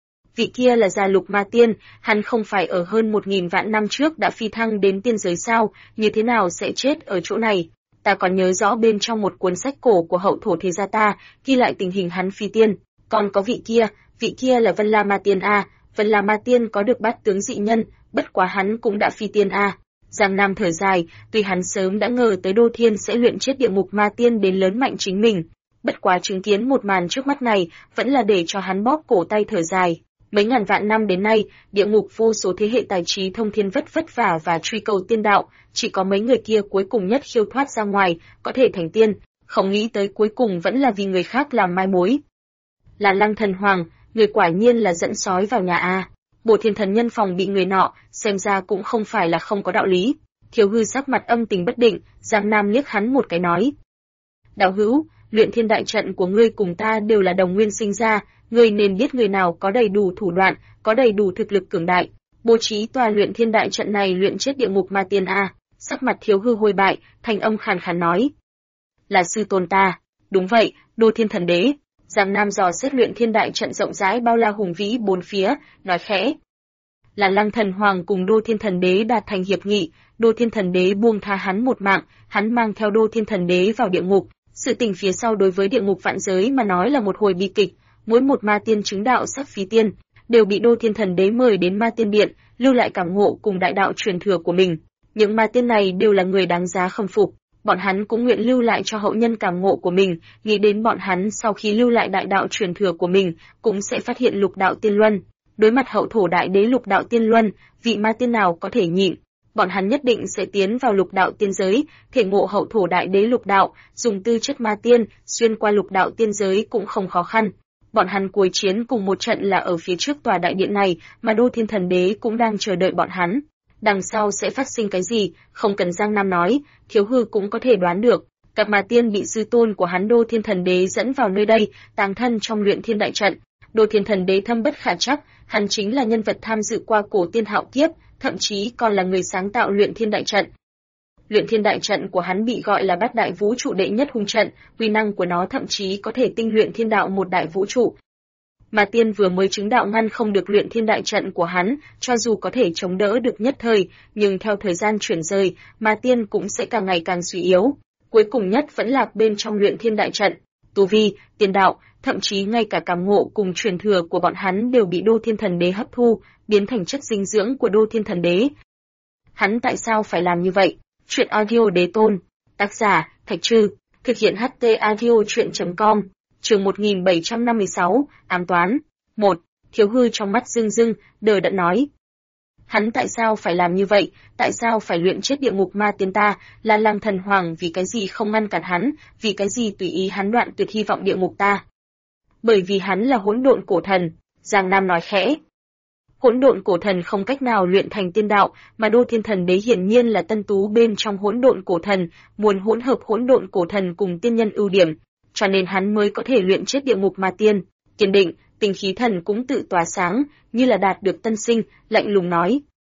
Vị kia là Gia Lục Ma Tiên, hắn không phải ở hơn 1.000 vạn năm trước đã phi thăng đến tiên giới sao, như thế nào sẽ chết ở chỗ này? Ta còn nhớ rõ bên trong một cuốn sách cổ của hậu thổ thế gia ta, ghi lại tình hình hắn phi tiên. Còn có vị kia là Vân La Ma Tiên a, Vân La Ma Tiên có được bát tướng dị nhân, bất quá hắn cũng đã phi tiên a. Giang Nam thở dài, tuy hắn sớm đã ngờ tới Đô Thiên sẽ luyện chết địa ngục ma tiên đến lớn mạnh chính mình. Bất quá chứng kiến một màn trước mắt này, vẫn là để cho hắn bóp cổ tay thở dài. Mấy ngàn vạn năm đến nay, địa ngục vô số thế hệ tài trí thông thiên vất vả và truy cầu tiên đạo, chỉ có mấy người kia cuối cùng nhất khiêu thoát ra ngoài, có thể thành tiên, không nghĩ tới cuối cùng vẫn là vì người khác làm mai mối. Là Lăng Thần Hoàng, người quả nhiên là dẫn sói vào nhà a. Bổ Thiên Thần nhân phòng bị người nọ, xem ra cũng không phải là không có đạo lý. Thiếu Hư sắc mặt âm tình bất định, Giang Nam liếc hắn một cái nói: "Đạo hữu, luyện thiên đại trận của ngươi cùng ta đều là đồng nguyên sinh ra, ngươi nên biết người nào có đầy đủ thủ đoạn, có đầy đủ thực lực cường đại, bố trí tòa luyện thiên đại trận này luyện chết địa ngục ma tiên a." Sắc mặt Thiếu Hư hôi bại, thanh âm khàn khàn nói: "Là sư tôn ta." "Đúng vậy, Đô Thiên Thần Đế." Giang Nam dò xét luyện thiên đại trận rộng rãi bao la hùng vĩ bốn phía, nói khẽ: "Là Lăng Thần Hoàng cùng Đô Thiên Thần Đế đạt thành hiệp nghị, Đô Thiên Thần Đế buông tha hắn một mạng, hắn mang theo Đô Thiên Thần Đế vào địa ngục." Sự tình phía sau đối với địa ngục vạn giới mà nói là một hồi bi kịch, mỗi một ma tiên chứng đạo sắp phi tiên, đều bị Đô Thiên Thần Đế mời đến ma tiên điện, lưu lại cảm ngộ cùng đại đạo truyền thừa của mình. Những ma tiên này đều là người đáng giá khâm phục, bọn hắn cũng nguyện lưu lại cho hậu nhân cảm ngộ của mình, nghĩ đến bọn hắn sau khi lưu lại đại đạo truyền thừa của mình, cũng sẽ phát hiện lục đạo tiên luân. Đối mặt hậu thổ đại đế lục đạo tiên luân, vị ma tiên nào có thể nhịn? Bọn hắn nhất định sẽ tiến vào lục đạo tiên giới, thể ngộ hậu thổ đại đế lục đạo, dùng tư chất ma tiên, xuyên qua lục đạo tiên giới cũng không khó khăn. Bọn hắn cuối chiến cùng một trận là ở phía trước tòa đại điện này, mà Đô Thiên Thần Đế cũng đang chờ đợi bọn hắn. Đằng sau sẽ phát sinh cái gì, không cần Giang Nam nói, Thiếu Hư cũng có thể đoán được. Cặp ma tiên bị sư tôn của hắn Đô Thiên Thần Đế dẫn vào nơi đây, tàng thân trong luyện thiên đại trận. Đô Thiên Thần Đế thâm bất khả trắc, hắn chính là nhân vật tham dự qua cổ tiên hạo kiếp, thậm chí còn là người sáng tạo luyện thiên đại trận. Luyện thiên đại trận của hắn bị gọi là bát đại vũ trụ đệ nhất hung trận, uy năng của nó thậm chí có thể tinh luyện thiên đạo một đại vũ trụ. Mà tiên vừa mới chứng đạo ngăn không được luyện thiên đại trận của hắn, cho dù có thể chống đỡ được nhất thời, nhưng theo thời gian chuyển rời, mà tiên cũng sẽ càng ngày càng suy yếu. Cuối cùng nhất vẫn lạc bên trong luyện thiên đại trận. Tu vi, tiên đạo, thậm chí ngay cả cảm ngộ cùng truyền thừa của bọn hắn đều bị Đô Thiên Thần Đế hấp thu, biến thành chất dinh dưỡng của Đô Thiên Thần Đế. Hắn tại sao phải làm như vậy? Truyện audio đế tôn. Tác giả, Thạch Trư. Thực hiện HT audio truyện.com. Chương 1756, ám toán. 1. Thiếu Hư trong mắt rưng rưng, đờ đẫn nói. Hắn tại sao phải làm như vậy? Tại sao phải luyện chết địa ngục ma tiên ta? Là Lăng Thần Hoàng vì cái gì không ngăn cản hắn? Vì cái gì tùy ý hắn đoạn tuyệt hy vọng địa ngục ta? Bởi vì hắn là hỗn độn cổ thần. Giang Nam nói khẽ. Hỗn độn cổ thần không cách nào luyện thành tiên đạo, mà Đô Thiên Thần Đế hiển nhiên là tân tú bên trong hỗn độn cổ thần, muốn hỗn hợp hỗn độn cổ thần cùng tiên nhân ưu điểm, cho nên hắn mới có thể luyện chết địa ngục ma tiên. Kiên định, tinh khí thần cũng tự tỏa sáng, như là đạt được tân sinh, lạnh lùng nói.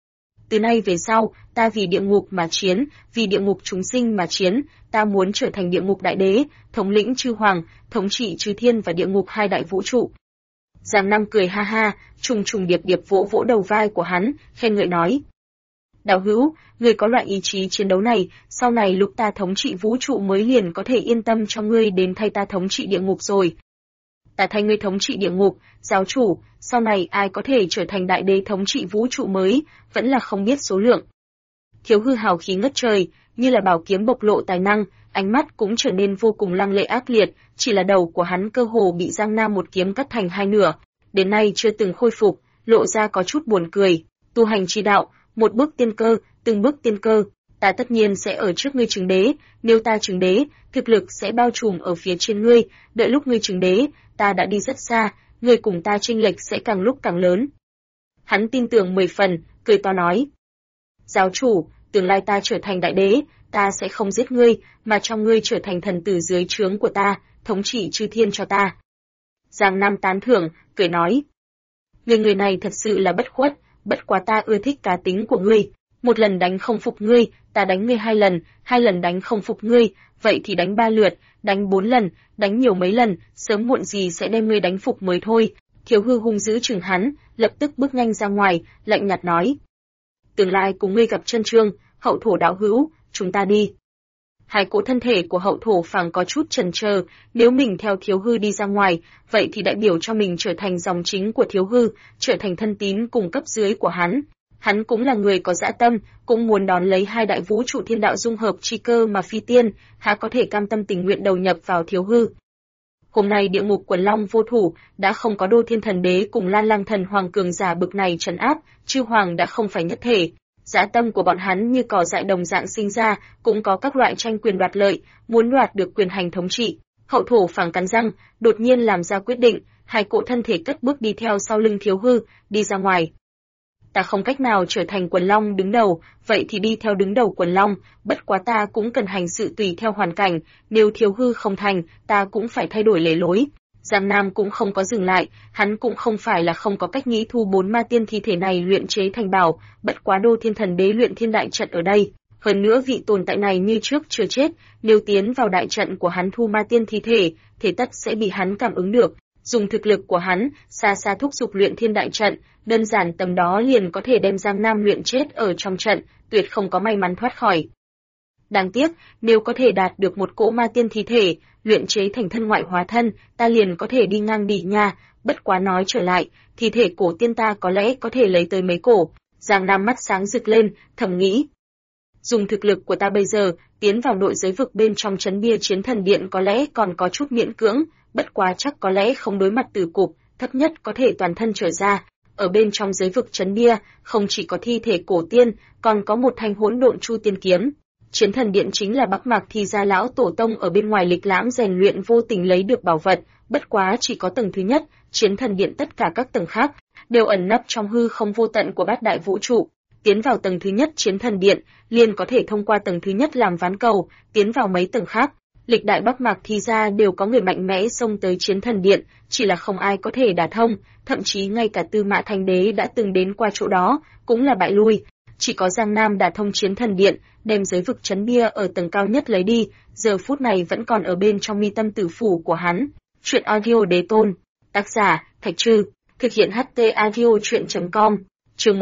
Từ nay về sau, ta vì địa ngục mà chiến, vì địa ngục chúng sinh mà chiến, ta muốn trở thành địa ngục đại đế, thống lĩnh chư hoàng, thống trị chư thiên và địa ngục hai đại vũ trụ. Giang Nam cười ha ha, trùng trùng điệp điệp vỗ vỗ đầu vai của hắn, khen ngợi nói. Đạo hữu, ngươi có loại ý chí chiến đấu này, sau này lúc ta thống trị vũ trụ mới liền có thể yên tâm cho ngươi đến thay ta thống trị địa ngục rồi. Ta thay ngươi thống trị địa ngục, giáo chủ, sau này ai có thể trở thành đại đế thống trị vũ trụ mới, vẫn là không biết số lượng. Thiếu Hư hào khí ngất trời, như là bảo kiếm bộc lộ tài năng, ánh mắt cũng trở nên vô cùng lăng lệ ác liệt, chỉ là đầu của hắn cơ hồ bị Giang Nam một kiếm cắt thành hai nửa, đến nay chưa từng khôi phục, lộ ra có chút buồn cười. Tu hành chi đạo, một bước tiên cơ, từng bước tiên cơ, ta tất nhiên sẽ ở trước ngươi chứng đế, nếu ta chứng đế, thực lực sẽ bao trùm ở phía trên ngươi, đợi lúc ngươi chứng đế, ta đã đi rất xa, ngươi cùng ta chênh lệch sẽ càng lúc càng lớn. Hắn tin tưởng 10 phần, cười to nói. Giáo chủ, tương lai ta trở thành đại đế, ta sẽ không giết ngươi, mà cho ngươi trở thành thần tử dưới trướng của ta, thống trị chư thiên cho ta. Giang Nam tán thưởng, cười nói. Người này thật sự là bất khuất, bất quá ta ưa thích cá tính của ngươi. Một lần đánh không phục ngươi, ta đánh ngươi 2 lần đánh không phục ngươi, vậy thì đánh 3 lượt, đánh 4 lần, đánh nhiều mấy lần, sớm muộn gì sẽ đem ngươi đánh phục mới thôi. Thiếu Hư hung dữ chừng hắn, lập tức bước nhanh ra ngoài, lạnh nhạt nói. Tương lai cùng ngươi gặp chân trương, Hậu Thổ đạo hữu, chúng ta đi. Hai cỗ thân thể của Hậu Thổ phảng có chút chần chờ, nếu mình theo Thiếu Hư đi ra ngoài, vậy thì đại biểu cho mình trở thành dòng chính của Thiếu Hư, trở thành thân tín cùng cấp dưới của hắn. Hắn cũng là người có dã tâm, cũng muốn đón lấy hai đại vũ trụ thiên đạo dung hợp chi cơ mà phi tiên, há có thể cam tâm tình nguyện đầu nhập vào Thiếu Hư. Hôm nay địa ngục Quần Long vô thủ, đã không có Đô Thiên Thần Đế cùng Lan Lăng Thần Hoàng cường giả bực này trấn áp, chư hoàng đã không phải nhất thể. Dã tâm của bọn hắn như cỏ dại đồng dạng sinh ra, cũng có các loại tranh quyền đoạt lợi, muốn đoạt được quyền hành thống trị. Hậu Thổ phảng cắn răng, đột nhiên làm ra quyết định, hai cỗ thân thể cất bước đi theo sau lưng Thiếu Hư, đi ra ngoài. Ta không cách nào trở thành Quần Long đứng đầu, vậy thì đi theo đứng đầu Quần Long, bất quá ta cũng cần hành sự tùy theo hoàn cảnh, nếu Thiếu Hư không thành, ta cũng phải thay đổi lề lối. Giang Nam cũng không có dừng lại, hắn cũng không phải là không có cách nghĩ thu 4 ma tiên thi thể này luyện chế thành bảo, bất quá Đô Thiên Thần Đế luyện thiên đại trận ở đây. Hơn nữa vị tồn tại này như trước chưa chết, nếu tiến vào đại trận của hắn thu ma tiên thi thể, thế tất sẽ bị hắn cảm ứng được. Dùng thực lực của hắn, xa xa thúc giục luyện thiên đại trận, đơn giản tầm đó liền có thể đem Giang Nam luyện chết ở trong trận, tuyệt không có may mắn thoát khỏi. Đáng tiếc, nếu có thể đạt được một cỗ ma tiên thi thể, luyện chế thành thân ngoại hóa thân, ta liền có thể đi ngang đi nha, bất quá nói trở lại, thi thể cổ tiên ta có lẽ có thể lấy tới mấy cổ. Giang Nam mắt sáng rực lên, thầm nghĩ. Dùng thực lực của ta bây giờ, tiến vào nội giới vực bên trong trấn bia chiến thần điện có lẽ còn có chút miễn cưỡng, bất quá chắc có lẽ không đối mặt tử cục, thấp nhất có thể toàn thân trở ra. Ở bên trong giới vực trấn bia, không chỉ có thi thể cổ tiên, còn có một thanh hỗn độn chu tiên kiếm. Chiến thần điện chính là Bắc Mạc Thi gia lão tổ tông ở bên ngoài lịch lãm rèn luyện vô tình lấy được bảo vật, bất quá chỉ có tầng thứ nhất, chiến thần điện tất cả các tầng khác đều ẩn nấp trong hư không vô tận của bát đại vũ trụ. Tiến vào tầng thứ nhất chiến thần điện, liền có thể thông qua tầng thứ nhất làm ván cầu, tiến vào mấy tầng khác. Lịch đại Bắc Mạc Thi gia đều có người mạnh mẽ xông tới chiến thần điện, chỉ là không ai có thể đả thông, thậm chí ngay cả Tư Mã Thánh Đế đã từng đến qua chỗ đó, cũng là bại lui. Chỉ có Giang Nam đả thông chiến thần điện, đem giới vực trấn bia ở tầng cao nhất lấy đi, giờ phút này vẫn còn ở bên trong mi tâm tử phủ của hắn. Truyện audio đế tôn, tác giả Thạch Trư, thực hiện HT audio truyện.com, chương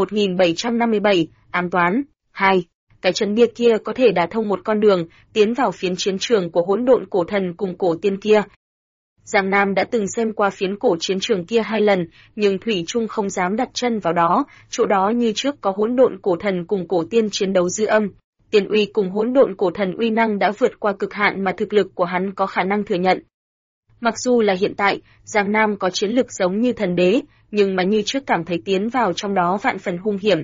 1757, ám toán, 2. Cái trấn bia kia có thể đả thông một con đường, tiến vào phiến chiến trường của hỗn độn cổ thần cùng cổ tiên kia. Giang Nam đã từng xem qua phiến cổ chiến trường kia 2 lần, nhưng thủy chung không dám đặt chân vào đó, chỗ đó như trước có hỗn độn cổ thần cùng cổ tiên chiến đấu dư âm. Tiên uy cùng hỗn độn cổ thần uy năng đã vượt qua cực hạn mà thực lực của hắn có khả năng thừa nhận. Mặc dù là hiện tại, Giang Nam có chiến lực giống như thần đế, nhưng mà như trước cảm thấy tiến vào trong đó vạn phần hung hiểm.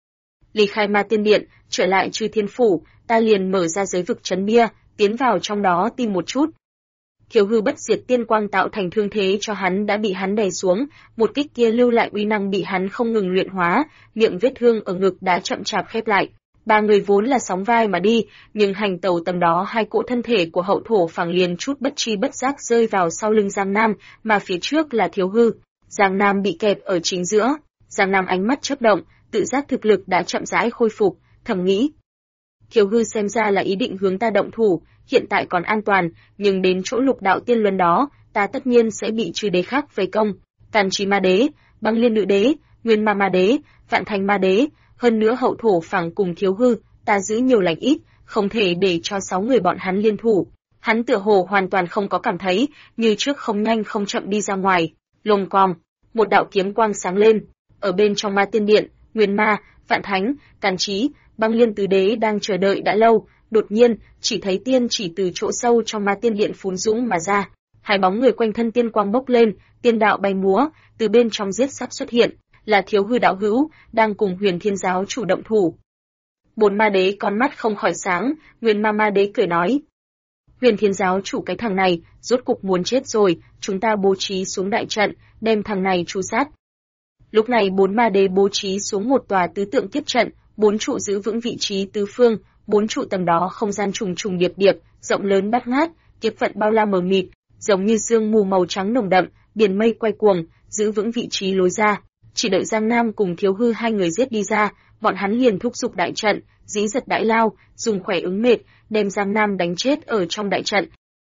Ly khai ma tiên điện, trở lại Chư Thiên Phủ, ta liền mở ra giới vực trấn bia, tiến vào trong đó tìm một chút. Thiếu Hư bất diệt tiên quang tạo thành thương thế cho hắn đã bị hắn đè xuống, một kích kia lưu lại uy năng bị hắn không ngừng luyện hóa, miệng vết thương ở ngực đã chậm chạp khép lại. Ba người vốn là sóng vai mà đi, nhưng hành tàu tầm đó hai cỗ thân thể của Hậu Thổ phảng liền chút bất chi bất giác rơi vào sau lưng Giang Nam, mà phía trước là Thiếu Hư. Giang Nam bị kẹp ở chính giữa. Giang Nam ánh mắt chớp động, tự giác thực lực đã chậm rãi khôi phục, thầm nghĩ. Thiếu hư xem ra là ý định hướng ta động thủ, hiện tại còn an toàn, nhưng đến chỗ lục đạo tiên luân đó, ta tất nhiên sẽ bị trừ đế khác vây công. Càn Trì ma đế, Băng Liên nữ đế, Nguyên Ma ma đế, Vạn Thành ma đế, hơn nữa hậu thổ phẳng cùng thiếu hư, ta giữ nhiều lành ít, không thể để cho 6 người bọn hắn liên thủ. Hắn tựa hồ hoàn toàn không có cảm thấy, như trước không nhanh không chậm đi ra ngoài. Lồng quang, một đạo kiếm quang sáng lên, ở bên trong Ma Tiên Điện, Nguyên Ma, Vạn Thánh, Càn Chí, Băng Liên tứ đế đang chờ đợi đã lâu, đột nhiên chỉ thấy tiên chỉ từ chỗ sâu trong Ma Tiên Điện phún dũng mà ra, hai bóng người quanh thân tiên quang bốc lên, tiên đạo bay múa, từ bên trong giết sắp xuất hiện, là thiếu hư đạo hữu đang cùng Huyền Thiên giáo chủ động thủ. Bốn ma đế con mắt không khỏi sáng, Nguyên Ma ma đế cười nói: Huyền Thiên giáo chủ, cái thằng này rốt cục muốn chết rồi, chúng ta bố trí xuống đại trận, đem thằng này tru sát. Lúc này bốn ma đế bố trí xuống một tòa tứ tượng kiếp trận, 4 trụ giữ vững vị trí tứ phương, 4 trụ tầng đó không gian trùng trùng điệp điệp, rộng lớn bát ngát, kiếp vận bao la mờ mịt, giống như sương mù màu trắng nồng đậm, biển mây quay cuồng, giữ vững vị trí lối ra. Chỉ đợi Giang Nam cùng Thiếu Hư hai người giết đi ra, bọn hắn liền thúc giục đại trận, dĩ giật đại lao, dùng khỏe ứng mệt, đem Giang Nam đánh chết ở trong đại trận.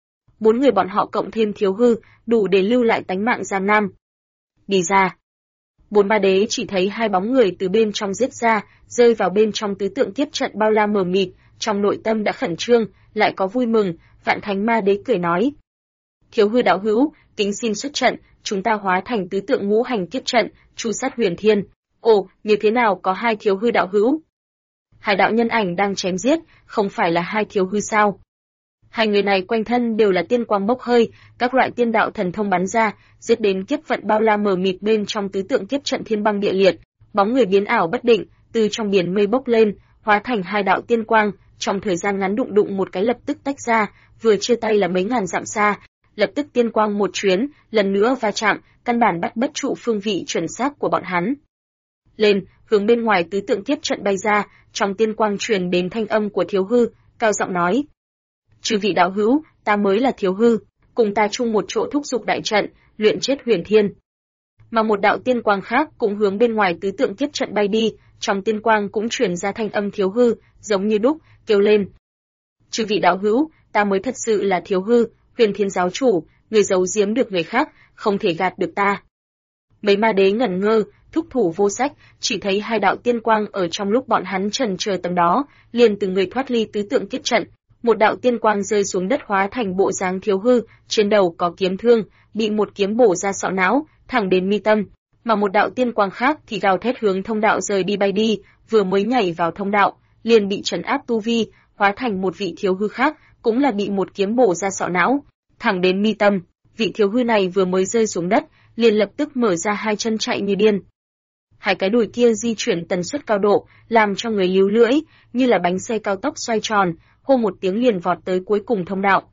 4 người bọn họ cộng thêm Thiếu Hư, đủ để lưu lại tánh mạng Giang Nam. Đi ra. Bốn ma đế chỉ thấy hai bóng người từ bên trong giết ra, rơi vào bên trong tứ tượng kiếp trận bao la mờ mịt, trong nội tâm đã khẩn trương, lại có vui mừng. Vạn Thánh ma đế cười nói: Thiếu Hư đạo hữu, kính xin xuất trận, chúng ta hóa thành tứ tượng ngũ hành kiếp trận, tru sát Huyền Thiên. Ồ, như thế nào có hai Thiếu Hư đạo hữu? Hai đạo nhân ảnh đang chém giết, không phải là hai Thiếu Hư sao? Hai người này quanh thân đều là tiên quang bốc hơi, các loại tiên đạo thần thông bắn ra, giết đến kiếp vận bao la mờ mịt bên trong tứ tượng kiếp trận thiên băng địa liệt, bóng người biến ảo bất định, từ trong biển mây bốc lên, hóa thành hai đạo tiên quang, trong thời gian ngắn đụng đụng một cái lập tức tách ra, vừa chia tay là mấy ngàn dặm xa, lập tức tiên quang một chuyến, lần nữa va chạm, căn bản bắt bất trụ phương vị chuẩn xác của bọn hắn. Lên, hướng bên ngoài tứ tượng kiếp trận bay ra, trong tiên quang truyền đến thanh âm của Thiếu Hư, cao giọng nói: Chư vị đạo hữu, ta mới là Thiếu Hư, cùng ta chung một chỗ thúc giục đại trận, luyện chết Huyền Thiên. Mà một đạo tiên quang khác cũng hướng bên ngoài tứ tượng kiếp trận bay đi, trong tiên quang cũng truyền ra thanh âm Thiếu Hư, giống như đúc, kêu lên: Chư vị đạo hữu, ta mới thật sự là Thiếu Hư, Huyền Thiên giáo chủ, người giấu giếm được người khác, không thể gạt được ta. Mấy ma đế ngẩn ngơ, thúc thủ vô sách, chỉ thấy hai đạo tiên quang ở trong lúc bọn hắn trần chờ tầng đó, liền từng người thoát ly tứ tượng kiếp trận. Một đạo tiên quang rơi xuống đất hóa thành bộ dáng Thiếu Hư, trên đầu có kiếm thương, bị một kiếm bổ ra sọ não, thẳng đến mi tâm, mà một đạo tiên quang khác thì gào thét hướng thông đạo rời đi bay đi, vừa mới nhảy vào thông đạo, liền bị trấn áp tu vi, hóa thành một vị Thiếu Hư khác, cũng là bị một kiếm bổ ra sọ não, thẳng đến mi tâm. Vị Thiếu Hư này vừa mới rơi xuống đất, liền lập tức mở ra hai chân chạy như điên. Hai cái đùi kia di chuyển tần suất cao độ, làm cho người líu lưỡi, như là bánh xe cao tốc xoay tròn, hô một tiếng liền vọt tới cuối cùng thông đạo.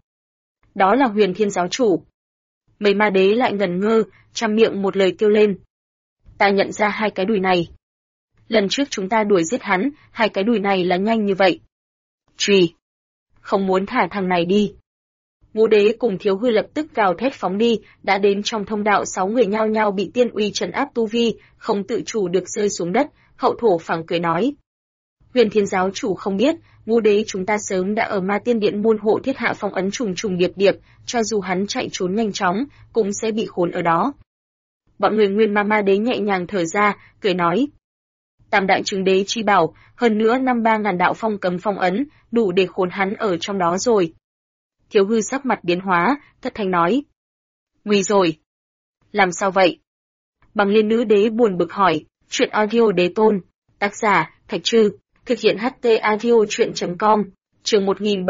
Đó là Huyền Thiên giáo chủ. Mấy ma đế lại ngẩn ngơ, trăm miệng một lời kêu lên: Ta nhận ra hai cái đùi này. Lần trước chúng ta đuổi giết hắn, hai cái đùi này là nhanh như vậy. Truy! Không muốn thả thằng này đi. Ngũ đế cùng Thiếu Hư lập tức gào thét phóng đi, đã đến trong thông đạo 6 người nhao nhao bị tiên uy trấn áp tu vi, không tự chủ được rơi xuống đất. Hậu thổ phẳng cười nói: Huyền Thiên giáo chủ không biết, Ngũ đế chúng ta sớm đã ở Ma Tiên Điện môn hộ thiết hạ phong ấn trùng trùng điệp điệp, cho dù hắn chạy trốn nhanh chóng, cũng sẽ bị khốn ở đó. Bọn người Nguyên Ma ma đế nhẹ nhàng thở ra, cười nói: Tam đại chứng đế chi bảo, hơn nữa 53.000 đạo phong cấm phong ấn, đủ để khốn hắn ở trong đó rồi. Thiếu Hư sắc mặt biến hóa, thất thanh nói: Nguy rồi. Làm sao vậy? Băng Liên nữ đế buồn bực hỏi. Chuyện audio đế tôn. Tác giả: Thạch Trư. Thực hiện HT audio truyện.com. Chương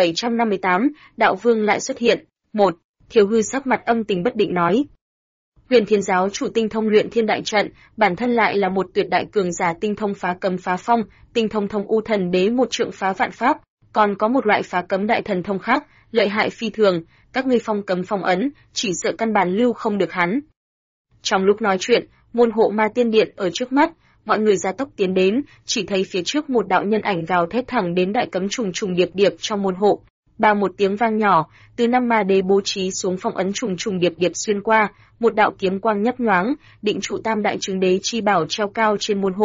1758, đạo vương lại xuất hiện. 1. Thiếu Hư sắc mặt âm tình bất định nói: Huyền Thiên giáo chủ tinh thông luyện thiên đại trận, bản thân lại là một tuyệt đại cường giả tinh thông phá cấm phá phong, tinh thông thông u thần đế một trượng phá vạn pháp, còn có một loại phá cấm đại thần thông khác, lợi hại phi thường, các ngươi phong cấm phong ấn, chỉ sợ căn bản lưu không được hắn. Trong lúc nói chuyện, môn hộ Ma Tiên Điện ở trước mắt, mọi người gia tốc tiến đến, chỉ thấy phía trước một đạo nhân ảnh gào thét thẳng đến đại cấm trùng trùng điệp điệp trong môn hộ. Ba một tiếng vang nhỏ, từ 5 ma đế bố trí xuống phong ấn trùng trùng điệp điệp xuyên qua, một đạo kiếm quang nhấp nhoáng, định trụ tam đại chứng đế chi bảo treo cao trên môn hộ,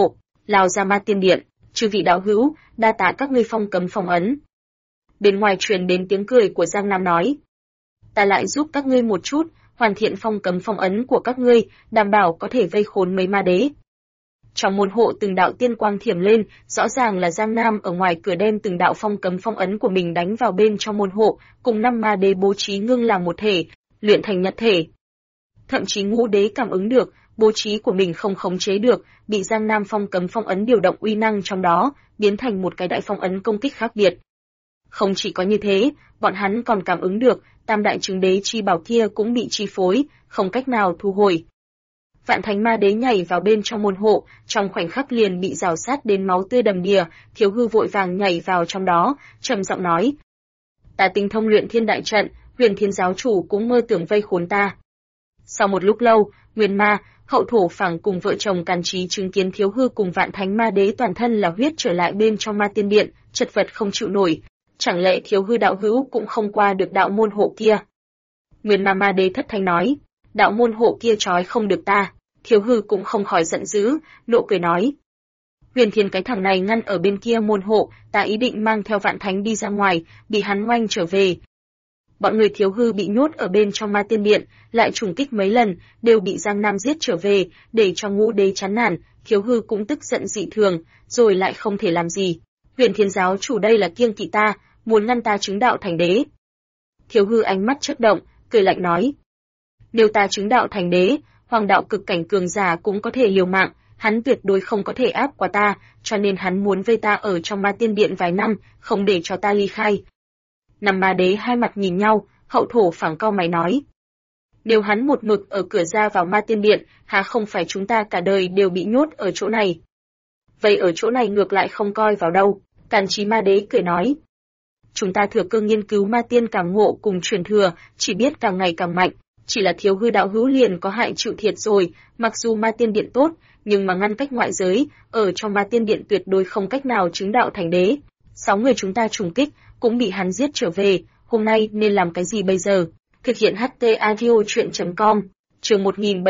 lao ra ma tiên điện. Chư vị đạo hữu, đa tạ các ngươi phong cấm phong ấn. Bên ngoài truyền đến tiếng cười của Giang Nam nói, ta lại giúp các ngươi một chút, hoàn thiện phong cấm phong ấn của các ngươi, đảm bảo có thể vây khốn mấy ma đế. Trong môn hộ từng đạo tiên quang thiểm lên, rõ ràng là Giang Nam ở ngoài cửa đem từng đạo phong cấm phong ấn của mình đánh vào bên trong môn hộ, cùng 5 ma đế bố trí ngưng làm một thể, luyện thành nhất thể. Thậm chí Ngũ đế cảm ứng được, bố trí của mình không khống chế được, bị Giang Nam phong cấm phong ấn điều động uy năng trong đó, biến thành một cái đại phong ấn công kích khác biệt. Không chỉ có như thế, bọn hắn còn cảm ứng được, tam đại chứng đế chi bảo kia cũng bị chi phối, không cách nào thu hồi. Vạn thánh ma đế nhảy vào bên trong môn hộ, trong khoảnh khắc liền bị rào sát đến máu tươi đầm đìa, Thiếu Hư vội vàng nhảy vào trong đó, trầm giọng nói: "Ta tinh thông luyện thiên đại trận, Huyền Thiên giáo chủ cũng mơ tưởng vây khốn ta." Sau một lúc lâu, Nguyên Ma, Hậu Thổ Phẳng cùng vợ chồng Càn Trí chứng kiến Thiếu Hư cùng Vạn thánh ma đế toàn thân là huyết trở lại bên trong ma tiên điện, chật vật không chịu nổi. Chẳng lẽ Thiếu Hư đạo hữu cũng không qua được đạo môn hộ kia? Nguyên Ma đế thất thanh nói: "Đạo môn hộ kia trói không được ta." Thiếu Hư cũng không khỏi giận dữ, nộ cười nói: "Huyền Thiên cái thằng này ngăn ở bên kia môn hộ, ta ý định mang theo Vạn thánh đi ra ngoài, bị hắn oanh trở về." Bọn người Thiếu Hư bị nhốt ở bên trong ma tiên điện, lại trùng kích mấy lần, đều bị Giang Nam giết trở về, để cho Ngũ đế chán nản. Thiếu Hư cũng tức giận dị thường, rồi lại không thể làm gì. Huyền Thiên giáo chủ đây là kiêng kỵ ta, muốn ngăn ta chứng đạo thành đế. Thiếu Hư ánh mắt chớp động, cười lạnh nói: "Nếu ta chứng đạo thành đế, hoàng đạo cực cảnh cường giả cũng có thể liều mạng, hắn tuyệt đối không có thể áp qua ta, cho nên hắn muốn vây ta ở trong ma tiên điện vài năm, không để cho ta ly khai." Năm ma đế hai mặt nhìn nhau, Hậu Thổ Phẳng cau mày nói: "Nếu hắn một mực ở cửa ra vào ma tiên điện, há không phải chúng ta cả đời đều bị nhốt ở chỗ này?" "Vậy ở chỗ này ngược lại không coi vào đâu." Càn Trí ma đế cười nói: "Chúng ta thừa cơ nghiên cứu ma tiên cảm ngộ cùng truyền thừa, chỉ biết càng ngày càng mạnh, chỉ là Thiếu Hư đạo hữu liền có hại chịu thiệt rồi, mặc dù ma tiên điện tốt, nhưng mà ngăn cách ngoại giới, ở trong ma tiên điện tuyệt đối không cách nào chứng đạo thành đế. 6 người chúng ta trùng kích, cũng bị hắn giết trở về, hôm nay nên làm cái gì bây giờ?" Thực hiện HT Audio truyện.com, chương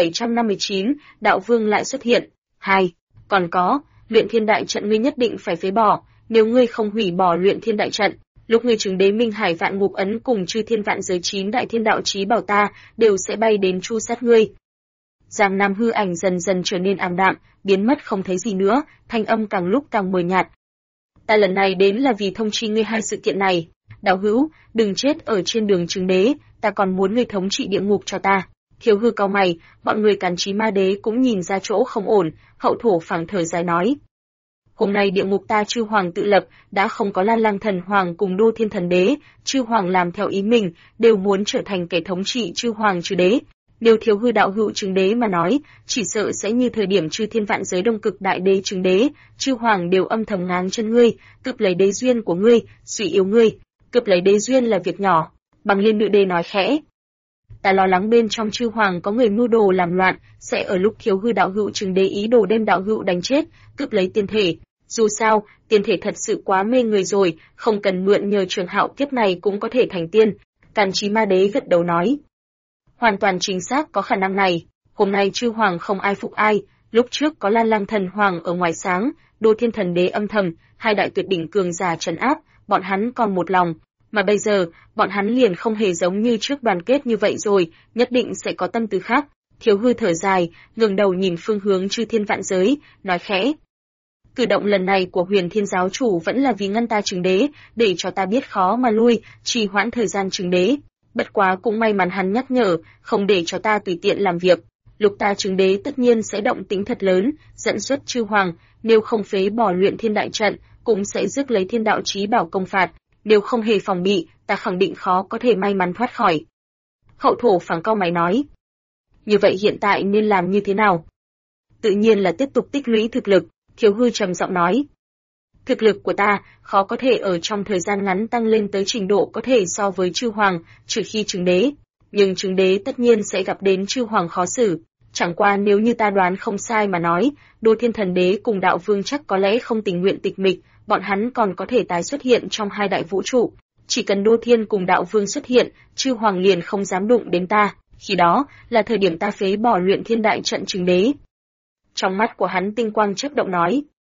1759, Đạo Vương lại xuất hiện. 2. Còn có, luyện thiên đại trận ngươi nhất định phải phế bỏ, nếu ngươi không hủy bỏ luyện thiên đại trận, lúc ngươi chứng đế Minh Hải Vạn Ngục Ấn cùng chư thiên vạn giới 9 đại thiên đạo chí bảo ta, đều sẽ bay đến chu sát ngươi. Giang Nam hư ảnh dần dần trở nên ảm đạm, biến mất không thấy gì nữa, thanh âm càng lúc càng mờ nhạt. "Ta lần này đến là vì thông chi ngươi hai sự kiện này. Đạo hữu, đừng chết ở trên đường chứng đế, ta còn muốn ngươi thống trị địa ngục cho ta." Thiếu Hư cau mày, bọn người Càn Trí ma đế cũng nhìn ra chỗ không ổn, Hậu Thổ Phẳng thở dài nói: "Hôm nay địa ngục ta Chư Hoàng tự lập, đã không có Lan Lăng Thần Hoàng cùng Đô Thiên Thần Đế, Chư Hoàng làm theo ý mình, đều muốn trở thành kẻ thống trị Chư Hoàng trừ đế. Nếu Thiếu Hư đạo hữu chứng đế mà nói, chỉ sợ sẽ như thời điểm chư thiên vạn giới Đông Cực đại đế chứng đế, Chư Hoàng đều âm thầm ngáng chân ngươi, cướp lấy đế duyên của ngươi, suy yếu ngươi. Cướp lấy đế duyên là việc nhỏ." Bằng Liên nữ đế nói khẽ: "Ta lo lắng bên trong Chư Hoàng có người mưu đồ làm loạn, sẽ ở lúc Thiếu Hư đạo hữu chứng đế ý đồ đem đạo hữu đánh chết, cướp lấy tiên thể. Dù sao, tiên thể thật sự quá mê người rồi, không cần mượn nhờ Trường Hạo kiếp này cũng có thể thành tiên." Càn Trí ma đế gật đầu nói: "Hoàn toàn chính xác có khả năng này. Hôm nay Chư Hoàng không ai phục ai, lúc trước có Lan Lăng Thần Hoàng ở ngoài sáng, Đô Thiên Thần Đế âm thầm, hai đại tuyệt đỉnh cường giả trấn áp, bọn hắn còn một lòng, mà bây giờ, bọn hắn liền không hề giống như trước đoàn kết như vậy rồi, nhất định sẽ có tâm tư khác." Thiếu Hư thở dài, ngẩng đầu nhìn phương hướng chư thiên vạn giới, nói khẽ: "Cử động lần này của Huyền Thiên giáo chủ vẫn là vì ngăn ta chứng đế, để cho ta biết khó mà lui, trì hoãn thời gian chứng đế. Bất quá cũng may mắn hắn nhắc nhở, không để cho ta tùy tiện làm việc. Lúc ta chứng đế tất nhiên sẽ động tính thật lớn, dẫn xuất Chư Hoàng, nếu không phế bỏ luyện thiên đại trận, cũng sẽ rước lấy thiên đạo chí bảo công phạt, nếu không hề phòng bị, ta khẳng định khó có thể may mắn thoát khỏi." Hậu Thổ Phẳng cau mày nói: "Như vậy hiện tại nên làm như thế nào?" "Tự nhiên là tiếp tục tích lũy thực lực." Thiếu Hư trầm giọng nói: "Thực lực của ta khó có thể ở trong thời gian ngắn tăng lên tới trình độ có thể so với Chư Hoàng, trừ khi chứng đế. Nhưng chứng đế tất nhiên sẽ gặp đến Chư Hoàng khó xử. Chẳng qua nếu như ta đoán không sai mà nói, Đô Thiên Thần Đế cùng Đạo Vương chắc có lẽ không tình nguyện tịch mịch, bọn hắn còn có thể tái xuất hiện trong hai đại vũ trụ. Chỉ cần Đô Thiên cùng Đạo Vương xuất hiện, Chư Hoàng liền không dám đụng đến ta, khi đó là thời điểm ta phế bỏ luyện thiên đại trận chứng đế." Trong mắt của hắn tinh quang chớp động nói: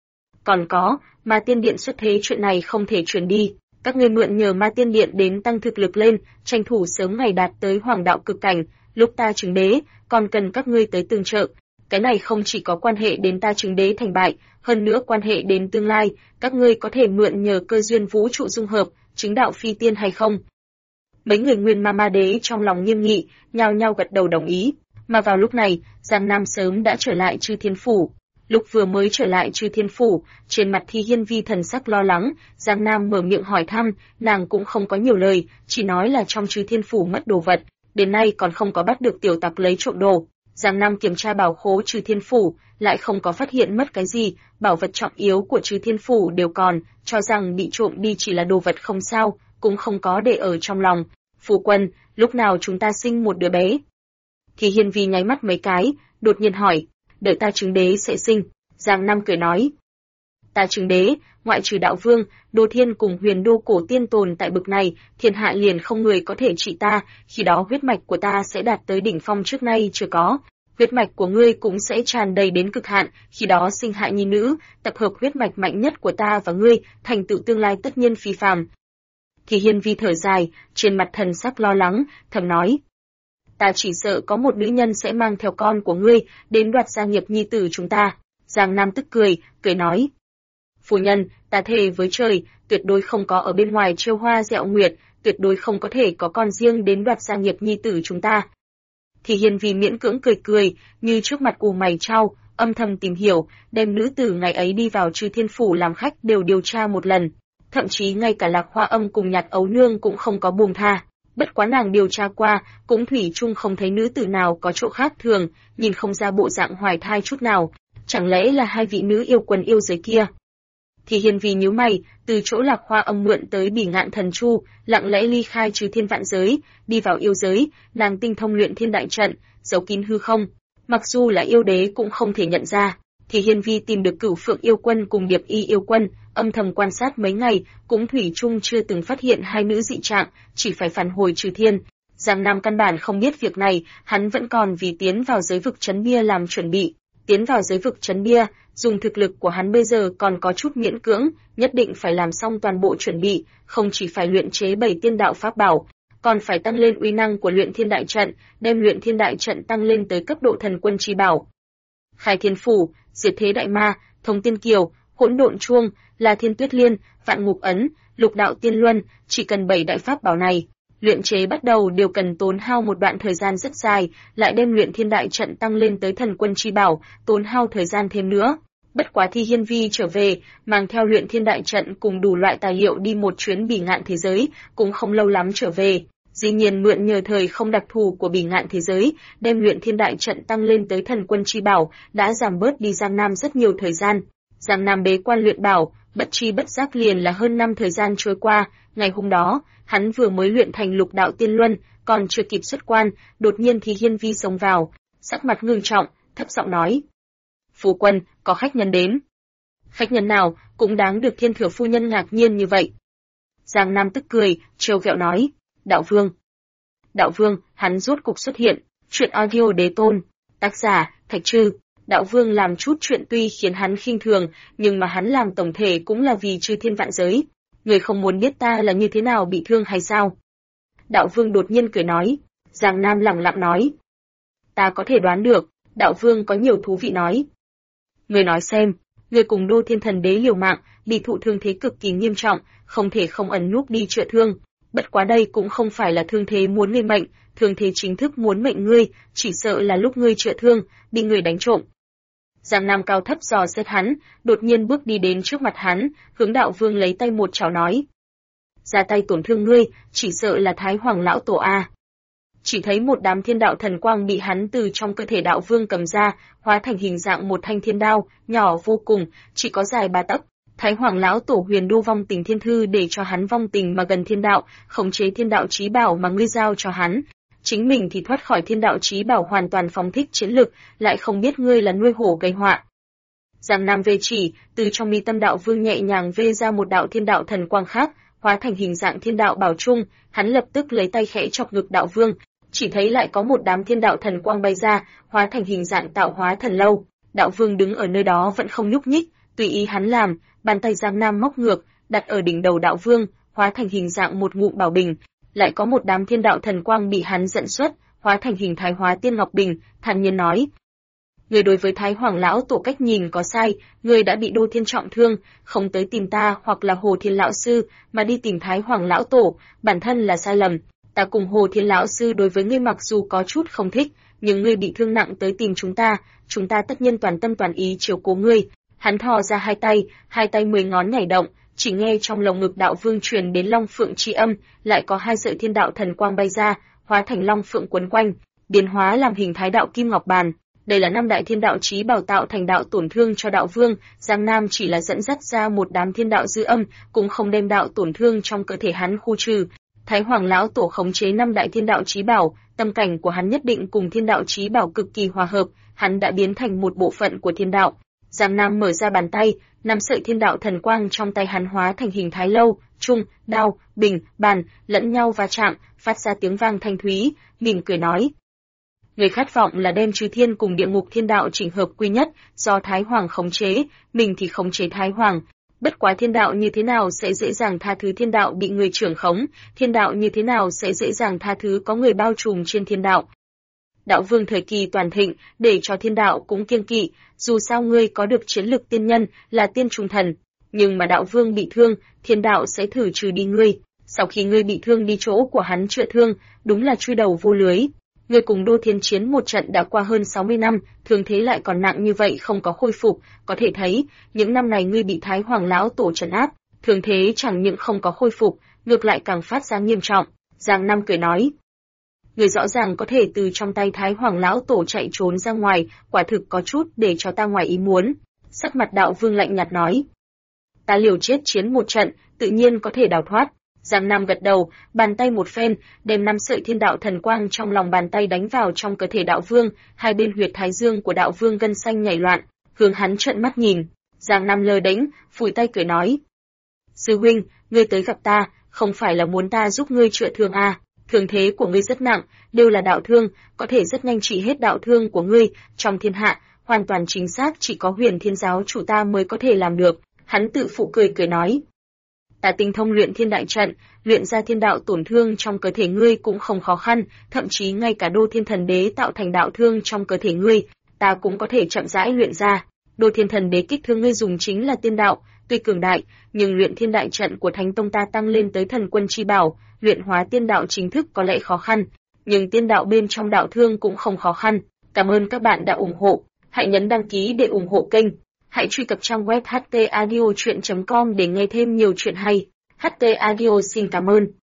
Còn có, Ma Tiên Điện xuất thế chuyện này không thể truyền đi. Các ngươi mượn nhờ Ma Tiên Điện đến tăng thực lực lên, tranh thủ sớm ngày đạt tới Hoàng đạo cực cảnh, lúc ta chứng đế, còn cần các ngươi tới tương trợ. Cái này không chỉ có quan hệ đến ta chứng đế thành bại, hơn nữa quan hệ đến tương lai, các ngươi có thể mượn nhờ cơ duyên vũ trụ dung hợp, chứng đạo phi tiên hay không? Mấy người Nguyên Ma Đế trong lòng nghiêm nghị, nhao nhao gật đầu đồng ý. Mà vào lúc này, Giang Nam sớm đã trở lại Chư Thiên Phủ. Lúc vừa mới trở lại Chư Thiên Phủ, trên mặt Thi Hiên Vi thần sắc lo lắng, Giang Nam mở miệng hỏi thăm, nàng cũng không có nhiều lời, chỉ nói là trong Chư Thiên Phủ mất đồ vật, đến nay còn không có bắt được tiểu tặc lấy trộm đồ. Giang Nam kiểm tra bảo khố Chư Thiên Phủ, lại không có phát hiện mất cái gì, bảo vật trọng yếu của Chư Thiên Phủ đều còn, cho rằng bị trộm đi chỉ là đồ vật không sao, cũng không có để ở trong lòng. Phu quân, lúc nào chúng ta sinh một đứa bé? Thì Hiên Vi nháy mắt mấy cái, đột nhiên hỏi, đợi ta chứng đế sẽ sinh. Giang Nam cười nói, ta chứng đế, ngoại trừ đạo vương, Đô Thiên cùng Huyền Đô cổ tiên tồn tại bực này, thiên hạ liền không người có thể trị ta, khi đó huyết mạch của ta sẽ đạt tới đỉnh phong trước nay chưa có. Huyết mạch của ngươi cũng sẽ tràn đầy đến cực hạn, khi đó sinh hạ nhi nữ, tập hợp huyết mạch mạnh nhất của ta và ngươi, thành tựu tương lai tất nhiên phi phàm. Thì Hiên Vi thở dài, trên mặt thần sắc lo lắng, thầm nói, ta chỉ sợ có một nữ nhân sẽ mang theo con của ngươi, đến đoạt gia nghiệp nhi tử chúng ta. Giang Nam tức cười nói, phu nhân, ta thề với trời, tuyệt đối không có ở bên ngoài trêu hoa dẹo nguyệt, tuyệt đối không có thể có con riêng đến đoạt gia nghiệp nhi tử chúng ta. Thì Hiên Vi miễn cưỡng cười, như trước mặt cù mày trao, âm thầm tìm hiểu, đem nữ tử ngày ấy đi vào Chư Thiên Phủ làm khách đều điều tra một lần. Thậm chí ngay cả Lạc Hoa Âm cùng Nhạc Ấu Nương cũng không có buông tha. Bất quá nàng điều tra qua, cũng thủy chung không thấy nữ tử nào có chỗ khác thường, nhìn không ra bộ dạng hoài thai chút nào. Chẳng lẽ là hai vị nữ yêu quân yêu giới kia? Thì Hiên Vi nhíu mày, từ chỗ Lạc Hoa Âm mượn tới Bỉ Ngạn Thần Chu, lặng lẽ ly khai Chư Thiên vạn giới, đi vào yêu giới, nàng tinh thông luyện thiên đại trận, giấu kín hư không. Mặc dù là yêu đế cũng không thể nhận ra. Thì Hiên Vi tìm được Cửu Phượng yêu quân cùng Điệp Y yêu quân, âm thầm quan sát mấy ngày, cũng thủy chung chưa từng phát hiện hai nữ dị trạng, chỉ phải phản hồi Chư Thiên. Giang Nam căn bản không biết việc này, hắn vẫn còn vì tiến vào giới vực trấn bia làm chuẩn bị. Tiến vào giới vực trấn bia, dùng thực lực của hắn bây giờ còn có chút miễn cưỡng, nhất định phải làm xong toàn bộ chuẩn bị, không chỉ phải luyện chế 7 tiên đạo pháp bảo, còn phải tăng lên uy năng của luyện thiên đại trận, đem luyện thiên đại trận tăng lên tới cấp độ thần quân chi bảo. Khai Thiên Phủ, Diệt Thế Đại Ma, Thông Tiên Kiều, Hỗn Độn Chuông, La Thiên Tuyết Liên, Vạn Ngục Ấn, Lục Đạo Tiên Luân, chỉ cần 7 đại pháp bảo này, luyện chế bắt đầu đều cần tốn hao một đoạn thời gian rất dài, lại đem luyện thiên đại trận tăng lên tới thần quân chi bảo, tốn hao thời gian thêm nữa. Bất quá Thi Hiên Vi trở về, mang theo luyện thiên đại trận cùng đủ loại tài liệu đi một chuyến Bỉ Ngạn thế giới, cũng không lâu lắm trở về. Dĩ nhiên mượn nhờ thời không đặc thù của Bỉ Ngạn thế giới, đem luyện thiên đại trận tăng lên tới thần quân chi bảo, đã giảm bớt đi Giang Nam rất nhiều thời gian. Giang Nam bế quan luyện bảo, bất chi bất giác liền là hơn 5 thời gian trôi qua, ngày hôm đó, hắn vừa mới luyện thành Lục Đạo Tiên Luân, còn chưa kịp xuất quan, đột nhiên thì Hiên Vi xông vào, sắc mặt ngưng trọng, thấp giọng nói: "Phu quân, có khách nhân đến." "Khách nhân nào cũng đáng được Thiên Thừa phu nhân ngạc nhiên như vậy." Giang Nam tức cười, trêu ghẹo nói: "Đạo Vương." Đạo Vương, hắn rốt cục xuất hiện. Chuyện audio đế tôn. Tác giả: Thạch Trư. Đạo Vương làm chút chuyện tuy khiến hắn khinh thường, nhưng mà hắn làm tổng thể cũng là vì chư thiên vạn giới. Người không muốn biết ta là như thế nào bị thương hay sao? Đạo Vương đột nhiên cười nói. Giang Nam lẳng lặng nói: "Ta có thể đoán được." Đạo Vương có nhiều thú vị nói: "Người nói xem, người cùng Đô Thiên Thần Đế liều mạng, bị thụ thương thế cực kỳ nghiêm trọng, không thể không ẩn núp đi chữa thương. Bất quá đây cũng không phải là thương thế muốn ngươi mệnh, thương thế chính thức muốn mệnh ngươi, chỉ sợ là lúc ngươi chữa thương, bị người đánh trộm." Giang Nam cao thấp dò xét hắn, đột nhiên bước đi đến trước mặt hắn, hướng Đạo Vương lấy tay một chảo nói: "Ra tay tổn thương ngươi, chỉ sợ là Thái Hoàng lão tổ a." Chỉ thấy một đám thiên đạo thần quang bị hắn từ trong cơ thể Đạo Vương cầm ra, hóa thành hình dạng một thanh thiên đao, nhỏ vô cùng, chỉ có dài 3 tấc. Thái Hoàng lão tổ Huyền Đô vong tình thiên thư để cho hắn vong tình mà gần thiên đạo, khống chế thiên đạo chí bảo mà ngươi giao cho hắn. Chính mình thì thoát khỏi thiên đạo chí bảo hoàn toàn phóng thích chiến lực, lại không biết ngươi là nuôi hổ gây họa. Giang Nam vê chỉ, từ trong mi tâm Đạo Vương nhẹ nhàng vê ra một đạo thiên đạo thần quang khác, hóa thành hình dạng thiên đạo bảo trung, hắn lập tức lấy tay khẽ chọc ngực Đạo Vương, chỉ thấy lại có một đám thiên đạo thần quang bay ra, hóa thành hình dạng tạo hóa thần lâu. Đạo Vương đứng ở nơi đó vẫn không nhúc nhích, tùy ý hắn làm, bàn tay Giang Nam móc ngược, đặt ở đỉnh đầu đạo vương, hóa thành hình dạng một ngụm bảo bình, lại có một đám thiên đạo thần quang bị hắn dẫn xuất, hóa thành hình thái hóa tiên ngọc bình, thản nhiên nói: "Người đối với Thái Hoàng lão tổ cách nhìn có sai, người đã bị Đô Thiên trọng thương, không tới tìm ta hoặc là Hồ Thiên lão sư, mà đi tìm Thái Hoàng lão tổ, bản thân là sai lầm. Ta cùng Hồ Thiên lão sư đối với ngươi mặc dù có chút không thích, nhưng ngươi bị thương nặng tới tìm chúng ta tất nhiên toàn tâm toàn ý chiếu cố ngươi." Hắn thò ra hai tay 10 ngón nhảy động, chỉ nghe trong lồng ngực đạo vương truyền đến long phượng chi âm, lại có hai sợi thiên đạo thần quang bay ra, hóa thành long phượng quấn quanh, biến hóa làm hình thái đạo kim ngọc bàn. Đây là 5 đại thiên đạo chí bảo tạo thành đạo tổn thương cho đạo vương, Giang Nam chỉ là dẫn dắt ra một đám thiên đạo dư âm, cũng không đem đạo tổn thương trong cơ thể hắn khu trừ. Thái Hoàng lão tổ khống chế 5 đại thiên đạo chí bảo, tâm cảnh của hắn nhất định cùng thiên đạo chí bảo cực kỳ hòa hợp, hắn đã biến thành một bộ phận của thiên đạo. Giang Nam mở ra bàn tay, 5 sợi thiên đạo thần quang trong tay hắn hóa thành hình thái lâu, trung, đao, bình, bàn, lẫn nhau va chạm, phát ra tiếng vang thanh thúy, mỉm cười nói: "Người khát vọng là đem chư thiên cùng địa ngục thiên đạo chỉnh hợp quy nhất, do Thái Hoàng khống chế, mình thì khống chế Thái Hoàng. Bất quá thiên đạo như thế nào sẽ dễ dàng tha thứ thiên đạo bị người trưởng khống, thiên đạo như thế nào sẽ dễ dàng tha thứ có người bao trùm trên thiên đạo. Đạo vương thời kỳ toàn thịnh, để cho thiên đạo cũng kiêng kỵ, dù sao ngươi có được chiến lực tiên nhân, là tiên trung thần, nhưng mà đạo vương bị thương, thiên đạo sẽ thử trừ đi ngươi. Sau khi ngươi bị thương đi chỗ của hắn chữa thương, đúng là chui đầu vô lưới. Ngươi cùng Đô Thiên chiến một trận đã qua hơn 60 năm, thương thế lại còn nặng như vậy không có khôi phục, có thể thấy, những năm này ngươi bị Thái Hoàng lão tổ trấn áp, thương thế chẳng những không có khôi phục, ngược lại càng phát ra nghiêm trọng." Giang Nam cười nói: "Người rõ ràng có thể từ trong tay Thái Hoàng lão tổ chạy trốn ra ngoài, quả thực có chút để cho ta ngoài ý muốn." Sắc mặt đạo vương lạnh nhạt nói: "Ta liều chết chiến một trận, tự nhiên có thể đào thoát." Giang Nam gật đầu, bàn tay một phen, đem 5 sợi thiên đạo thần quang trong lòng bàn tay đánh vào trong cơ thể đạo vương, hai bên huyệt thái dương của đạo vương gân xanh nhảy loạn, hướng hắn trợn mắt nhìn. Giang Nam lơ đễnh, phủi tay cười nói: "Sư huynh, ngươi tới gặp ta, không phải là muốn ta giúp ngươi chữa thương à? Thương thế của ngươi rất nặng, đều là đạo thương, có thể rất nhanh trị hết đạo thương của ngươi, trong thiên hạ, hoàn toàn chính xác chỉ có Huyền Thiên giáo chủ ta mới có thể làm được." Hắn tự phụ cười nói: "Ta tinh thông luyện thiên đại trận, luyện ra thiên đạo tổn thương trong cơ thể ngươi cũng không khó khăn, thậm chí ngay cả Đô Thiên Thần Đế tạo thành đạo thương trong cơ thể ngươi, ta cũng có thể chậm rãi luyện ra. Đô Thiên Thần Đế kích thương ngươi dùng chính là tiên đạo, tuy cường đại, nhưng luyện thiên đại trận của Thánh Tông ta tăng lên tới thần quân chi bảo, luyện hóa tiên đạo chính thức có lẽ khó khăn, nhưng tiên đạo bên trong đạo thương cũng không khó khăn." Cảm ơn các bạn đã ủng hộ, hãy nhấn đăng ký để ủng hộ kênh. Hãy truy cập trang web htaudio.com để nghe thêm nhiều chuyện hay. HT Audio xin cảm ơn.